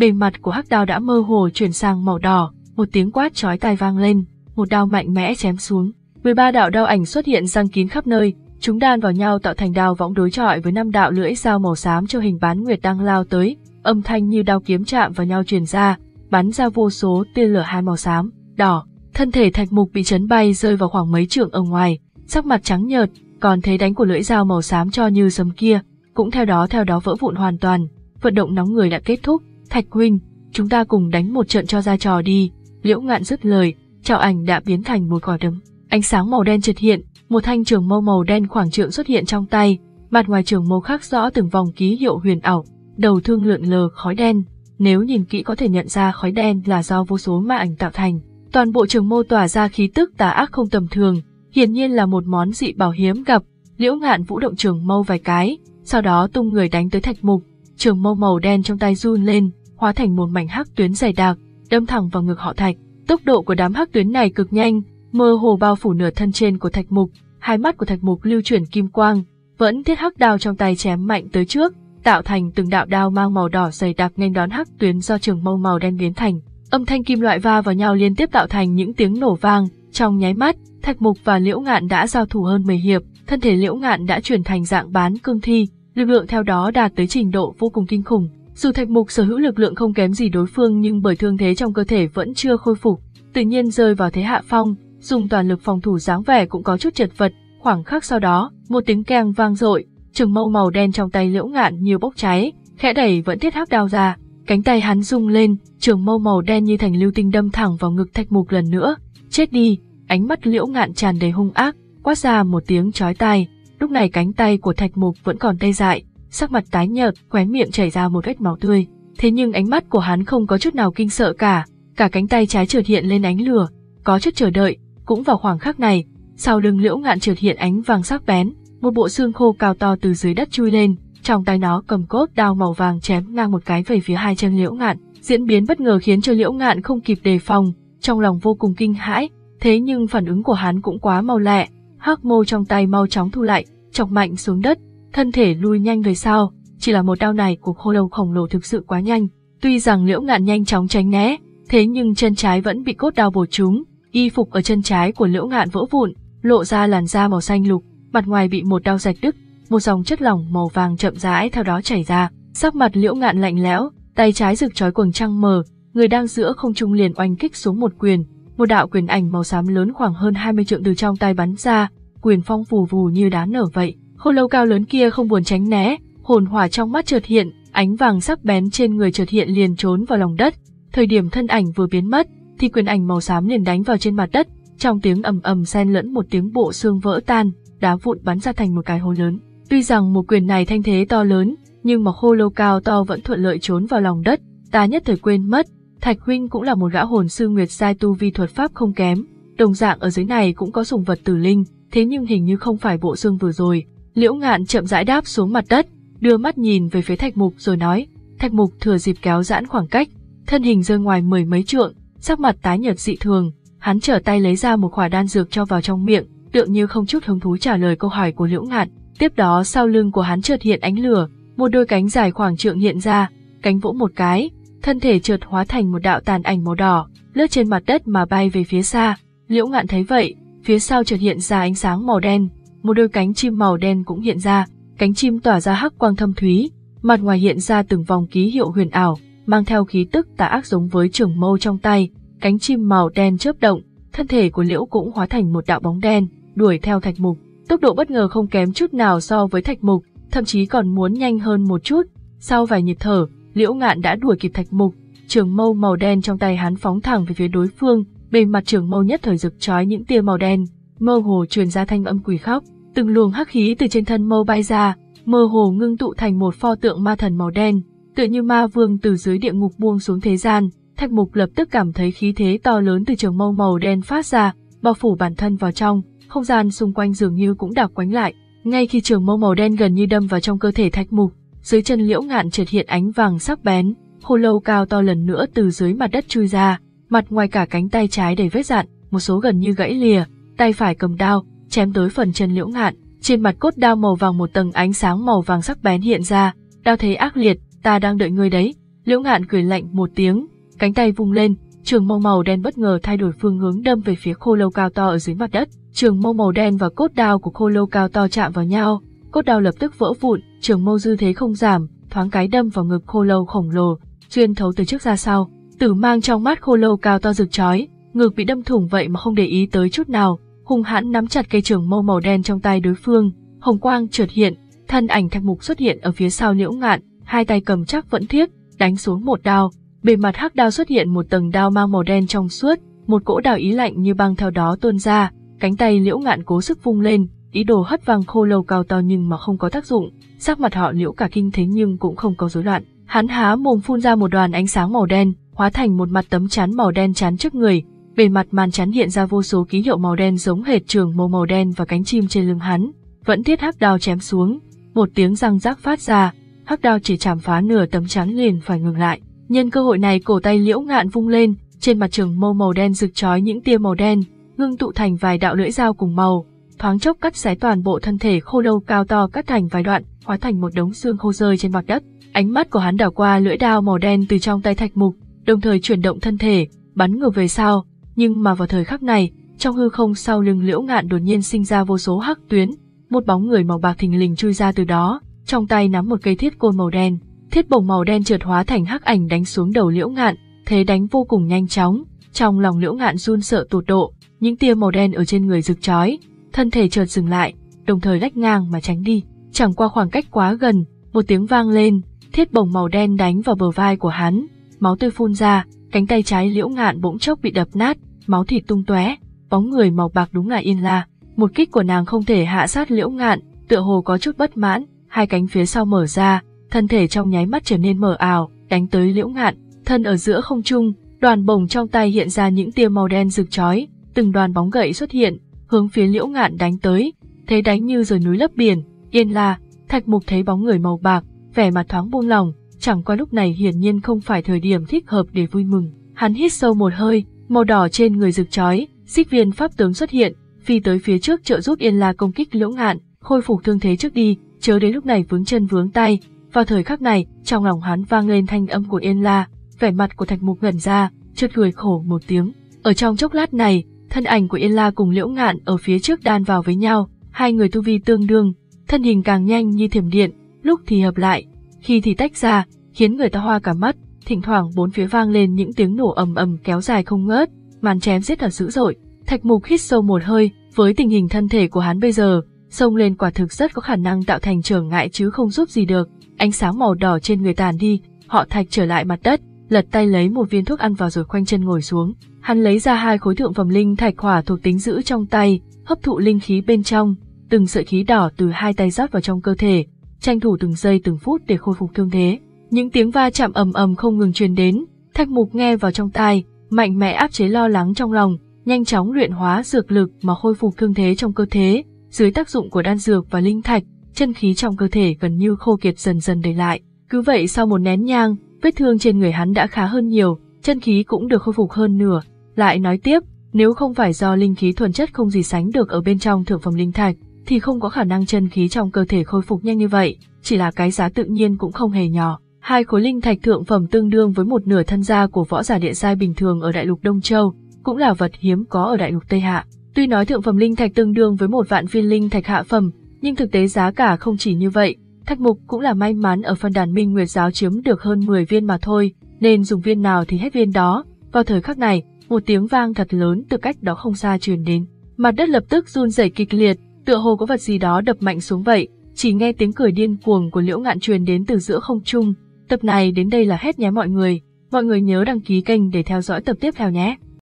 bề mặt của hắc đao đã mơ hồ chuyển sang màu đỏ, một tiếng quát chói tai vang lên, một đao mạnh mẽ chém xuống. mười ba đạo đao ảnh xuất hiện giăng kín khắp nơi, chúng đan vào nhau tạo thành đao võng đối chọi với năm đạo lưỡi dao màu xám cho hình bán nguyệt đang lao tới, âm thanh như đao kiếm chạm vào nhau truyền ra, bắn ra vô số tia lửa hai màu xám, đỏ. Thân thể Thạch Mục bị chấn bay rơi vào khoảng mấy trượng ở ngoài, sắc mặt trắng nhợt, còn thế đánh của lưỡi dao màu xám cho như sấm kia, cũng theo đó theo đó vỡ vụn hoàn toàn. Vận động nóng người đã kết thúc, Thạch huynh, chúng ta cùng đánh một trận cho ra trò đi. Liễu Ngạn dứt lời, trảo ảnh đã biến thành một quả đấm, ánh sáng màu đen chợt hiện, một thanh trường mâu màu đen khoảng trượng xuất hiện trong tay, mặt ngoài trường mâu khắc rõ từng vòng ký hiệu huyền ảo, đầu thương lượn lờ khói đen, nếu nhìn kỹ có thể nhận ra khói đen là do vô số ma ảnh tạo thành. Toàn bộ trường mâu tỏa ra khí tức tà ác không tầm thường, hiển nhiên là một món dị bảo hiếm gặp. Liễu Ngạn vũ động trường mâu vài cái, sau đó tung người đánh tới Thạch Mục, trường mâu màu đen trong tay run lên, hóa thành một mảnh hắc tuyến dày đặc, đâm thẳng vào ngực họ Thạch. Tốc độ của đám hắc tuyến này cực nhanh, mơ hồ bao phủ nửa thân trên của Thạch Mục, hai mắt của Thạch Mục lưu chuyển kim quang, vẫn thiết hắc đao trong tay chém mạnh tới trước, tạo thành từng đạo đao mang màu đỏ dày đặc nghênh đón hắc tuyến do trường mâu màu đen biến thành. Âm thanh kim loại va vào nhau liên tiếp tạo thành những tiếng nổ vang, trong nháy mắt, Thạch Mục và Liễu Ngạn đã giao thủ hơn mười hiệp, thân thể Liễu Ngạn đã chuyển thành dạng bán cương thi, lực lượng theo đó đạt tới trình độ vô cùng kinh khủng. Dù Thạch Mục sở hữu lực lượng không kém gì đối phương nhưng bởi thương thế trong cơ thể vẫn chưa khôi phục, tự nhiên rơi vào thế hạ phong, dùng toàn lực phòng thủ dáng vẻ cũng có chút chật vật. Khoảng khắc sau đó, một tiếng keng vang dội, trường mâu màu đen trong tay Liễu Ngạn như bốc cháy, khẽ đẩy vẫn thiết hắc đao ra, cánh tay hắn rung lên, trường mâu màu đen như thành lưu tinh đâm thẳng vào ngực Thạch Mục lần nữa. Chết đi! Ánh mắt Liễu Ngạn tràn đầy hung ác, quát ra một tiếng chói tai. Lúc này cánh tay của Thạch Mục vẫn còn tê dại, sắc mặt tái nhợt, khóe miệng chảy ra một vết máu tươi. Thế nhưng ánh mắt của hắn không có chút nào kinh sợ cả, cả cánh tay trái chợt hiện lên ánh lửa, có chút chờ đợi. Cũng vào khoảng khắc này, sau lưng Liễu Ngạn chợt hiện ánh vàng sắc bén, một bộ xương khô cao to từ dưới đất chui lên, trong tay nó cầm cốt đao màu vàng chém ngang một cái về phía hai chân Liễu Ngạn. Diễn biến bất ngờ khiến cho Liễu Ngạn không kịp đề phòng, trong lòng vô cùng kinh hãi, thế nhưng phản ứng của hắn cũng quá mau lẹ, hắc mâu trong tay mau chóng thu lại, chọc mạnh xuống đất, thân thể lui nhanh về sau. Chỉ là một đao này của khô lâu khổng lồ thực sự quá nhanh, tuy rằng Liễu Ngạn nhanh chóng tránh né, thế nhưng chân trái vẫn bị cốt đao bổ trúng, y phục ở chân trái của Liễu Ngạn vỡ vụn, lộ ra làn da màu xanh lục, mặt ngoài bị một đao rạch đứt, một dòng chất lỏng màu vàng chậm rãi theo đó chảy ra. Sắc mặt Liễu Ngạn lạnh lẽo, tay trái rực chói quầng trăng mờ, người đang giữa không trung liền oanh kích xuống một quyền, một đạo quyền ảnh màu xám lớn khoảng hơn hai mươi trượng từ trong tay bắn ra, quyền phong vù vù như đá nở vậy. Khô lâu cao lớn kia không buồn tránh né, hồn hỏa trong mắt chợt hiện, ánh vàng sắc bén trên người chợt hiện liền trốn vào lòng đất. Thời điểm thân ảnh vừa biến mất, thì quyền ảnh màu xám liền đánh vào trên mặt đất, trong tiếng ầm ầm xen lẫn một tiếng bộ xương vỡ tan, đá vụn bắn ra thành một cái hố lớn. Tuy rằng một quyền này thanh thế to lớn, nhưng mà khô lâu cao to vẫn thuận lợi trốn vào lòng đất. Ta nhất thời quên mất, Thạch huynh cũng là một gã hồn sư nguyệt giai tu vi thuật pháp không kém, đồng dạng ở dưới này cũng có sủng vật tử linh, thế nhưng hình như không phải bộ xương vừa rồi. Liễu Ngạn chậm rãi đáp xuống mặt đất, đưa mắt nhìn về phía Thạch Mục rồi nói. Thạch Mục thừa dịp kéo giãn khoảng cách, thân hình rơi ngoài mười mấy trượng, sắc mặt tái nhợt dị thường, hắn trở tay lấy ra một khỏa đan dược cho vào trong miệng, tựa như không chút hứng thú trả lời câu hỏi của Liễu Ngạn. Tiếp đó sau lưng của hắn chợt hiện ánh lửa, một đôi cánh dài khoảng trượng hiện ra, cánh vỗ một cái, thân thể chợt hóa thành một đạo tàn ảnh màu đỏ, lướt trên mặt đất mà bay về phía xa. Liễu Ngạn thấy vậy, phía sau chợt hiện ra ánh sáng màu đen, một đôi cánh chim màu đen cũng hiện ra, cánh chim tỏa ra hắc quang thâm thúy, mặt ngoài hiện ra từng vòng ký hiệu huyền ảo, mang theo khí tức tà ác giống với trường mâu trong tay. Cánh chim màu đen chớp động, thân thể của Liễu cũng hóa thành một đạo bóng đen, đuổi theo Thạch Mục. Tốc độ bất ngờ không kém chút nào so với Thạch Mục, thậm chí còn muốn nhanh hơn một chút. Sau vài nhịp thở, Liễu Ngạn đã đuổi kịp Thạch Mục, trường mâu màu đen trong tay hắn phóng thẳng về phía đối phương, bề mặt trường mâu nhất thời rực chói những tia màu đen, mơ hồ truyền ra thanh âm quỷ khóc, từng luồng hắc khí từ trên thân mâu bay ra, mơ hồ ngưng tụ thành một pho tượng ma thần màu đen, tựa như ma vương từ dưới địa ngục buông xuống thế gian. Thạch Mục lập tức cảm thấy khí thế to lớn từ trường mâu màu đen phát ra, bao phủ bản thân vào trong, không gian xung quanh dường như cũng đặc quánh lại. Ngay khi trường mâu màu đen gần như đâm vào trong cơ thể Thạch Mục, dưới chân Liễu Ngạn chợt hiện ánh vàng sắc bén, khô lâu cao to lần nữa từ dưới mặt đất chui ra, mặt ngoài cả cánh tay trái đầy vết rạn, một số gần như gãy lìa, tay phải cầm đao, chém tới phần chân Liễu Ngạn. Trên mặt cốt đao màu vàng một tầng ánh sáng màu vàng sắc bén hiện ra, đao thế ác liệt, ta đang đợi ngươi đấy. Liễu Ngạn cười lạnh một tiếng, cánh tay vung lên, trường mâu màu đen bất ngờ thay đổi phương hướng đâm về phía khô lâu cao to ở dưới mặt đất. Trường mâu màu đen và cốt đao của khô lâu cao to chạm vào nhau, cốt đao lập tức vỡ vụn, trường mâu dư thế không giảm, thoáng cái đâm vào ngực khô lâu khổng lồ, xuyên thấu từ trước ra sau. Tử mang trong mắt khô lâu cao to rực chói, ngực bị đâm thủng vậy mà không để ý tới chút nào, hung hãn nắm chặt cây trường mâu màu đen trong tay đối phương. Hồng quang chợt hiện, thân ảnh Thạch Mục xuất hiện ở phía sau Liễu Ngạn, hai tay cầm chắc vẫn thiết, đánh xuống một đao. Bề mặt hắc đao xuất hiện một tầng đao mang màu đen trong suốt, một cỗ đao ý lạnh như băng theo đó tuôn ra. Cánh tay Liễu Ngạn cố sức vung lên, ý đồ hất văng khô lâu cao to nhưng mà không có tác dụng. Sắc mặt họ Liễu cả kinh thế nhưng cũng không có rối loạn. Hắn há mồm phun ra một đoàn ánh sáng màu đen, hóa thành một mặt tấm chắn màu đen chắn trước người. Bề mặt màn chắn hiện ra vô số ký hiệu màu đen giống hệt trường mâu màu đen và cánh chim trên lưng hắn. Vẫn thiết hắc đao chém xuống, một tiếng răng rác phát ra, hắc đao chỉ chạm phá nửa tấm chắn liền phải ngừng lại. Nhân cơ hội này cổ tay Liễu Ngạn vung lên, trên mặt trường mâu màu đen rực chói những tia màu đen, ngưng tụ thành vài đạo lưỡi dao cùng màu, thoáng chốc cắt xé toàn bộ thân thể khô lâu cao to cắt thành vài đoạn, hóa thành một đống xương khô rơi trên mặt đất. Ánh mắt của hắn đảo qua lưỡi đao màu đen từ trong tay Thạch Mục, đồng thời chuyển động thân thể, bắn ngược về sau. Nhưng mà vào thời khắc này, trong hư không sau lưng Liễu Ngạn đột nhiên sinh ra vô số hắc tuyến, một bóng người màu bạc thình lình chui ra từ đó, trong tay nắm một cây thiết côn màu đen. Thiết bổng màu đen chợt hóa thành hắc ảnh đánh xuống đầu Liễu Ngạn, thế đánh vô cùng nhanh chóng. Trong lòng Liễu Ngạn run sợ tột độ, những tia màu đen ở trên người rực chói, thân thể chợt dừng lại, đồng thời lách ngang mà tránh đi. Chẳng qua khoảng cách quá gần, một tiếng vang lên, thiết bổng màu đen đánh vào bờ vai của hắn, máu tươi phun ra, cánh tay trái Liễu Ngạn bỗng chốc bị đập nát, máu thịt tung tóe. Bóng người màu bạc đúng là Yên La. Một kích của nàng không thể hạ sát Liễu Ngạn, tựa hồ có chút bất mãn, hai cánh phía sau mở ra, thân thể trong nháy mắt trở nên mờ ảo, đánh tới Liễu Ngạn. Thân ở giữa không trung, đoàn bổng trong tay hiện ra những tia màu đen rực chói, từng đoàn bóng gậy xuất hiện, hướng phía Liễu Ngạn đánh tới, thế đánh như rời núi lấp biển. Yên La, Thạch Mục thấy bóng người màu bạc, vẻ mặt thoáng buông lỏng, chẳng qua lúc này hiển nhiên không phải thời điểm thích hợp để vui mừng. Hắn hít sâu một hơi, màu đỏ trên người rực chói, xích viên pháp tướng xuất hiện, phi tới phía trước trợ giúp Yên La công kích Liễu Ngạn, khôi phục thương thế trước đi, chớ đến lúc này vướng chân vướng tay. Vào thời khắc này, trong lòng hắn vang lên thanh âm của Yên La, vẻ mặt của Thạch Mục ngẩn ra, chợt cười khổ một tiếng. Ở trong chốc lát này, thân ảnh của Yên La cùng Liễu Ngạn ở phía trước đan vào với nhau, hai người tu vi tương đương, thân hình càng nhanh như thiểm điện, lúc thì hợp lại, khi thì tách ra, khiến người ta hoa cả mắt. Thỉnh thoảng bốn phía vang lên những tiếng nổ ầm ầm kéo dài không ngớt, màn chém giết thật dữ dội. Thạch Mục hít sâu một hơi, với tình hình thân thể của hắn bây giờ, xông lên quả thực rất có khả năng tạo thành trở ngại chứ không giúp gì được. Ánh sáng màu đỏ trên người tàn đi, họ Thạch trở lại mặt đất, lật tay lấy một viên thuốc ăn vào rồi khoanh chân ngồi xuống. Hắn lấy ra hai khối thượng phẩm linh thạch hỏa thuộc tính giữ trong tay, hấp thụ linh khí bên trong, từng sợi khí đỏ từ hai tay rót vào trong cơ thể, tranh thủ từng giây từng phút để khôi phục thương thế. Những tiếng va chạm ầm ầm không ngừng truyền đến, Thạch Mục nghe vào trong tai, mạnh mẽ áp chế lo lắng trong lòng, nhanh chóng luyện hóa dược lực mà khôi phục thương thế trong cơ thể. Dưới tác dụng của đan dược và linh thạch, chân khí trong cơ thể gần như khô kiệt dần dần đầy lại. Cứ vậy sau một nén nhang, vết thương trên người hắn đã khá hơn nhiều, chân khí cũng được khôi phục hơn nửa. Lại nói tiếp, nếu không phải do linh khí thuần chất không gì sánh được ở bên trong thượng phẩm linh thạch, thì không có khả năng chân khí trong cơ thể khôi phục nhanh như vậy, chỉ là cái giá tự nhiên cũng không hề nhỏ. Hai khối linh thạch thượng phẩm tương đương với một nửa thân gia của võ giả địa giai bình thường ở đại lục Đông Châu, cũng là vật hiếm có ở đại lục Tây Hạ. Tuy nói thượng phẩm linh thạch tương đương với một vạn viên linh thạch hạ phẩm, nhưng thực tế giá cả không chỉ như vậy. Thạch Mục cũng là may mắn ở phân đàn Minh Nguyệt giáo chiếm được hơn mười viên mà thôi, nên dùng viên nào thì hết viên đó. Vào thời khắc này, một tiếng vang thật lớn từ cách đó không xa truyền đến, mặt đất lập tức run rẩy kịch liệt, tựa hồ có vật gì đó đập mạnh xuống vậy. Chỉ nghe tiếng cười điên cuồng của Liễu Ngạn truyền đến từ giữa không trung. Tập này đến đây là hết nhé mọi người. Mọi người nhớ đăng ký kênh để theo dõi tập tiếp theo nhé.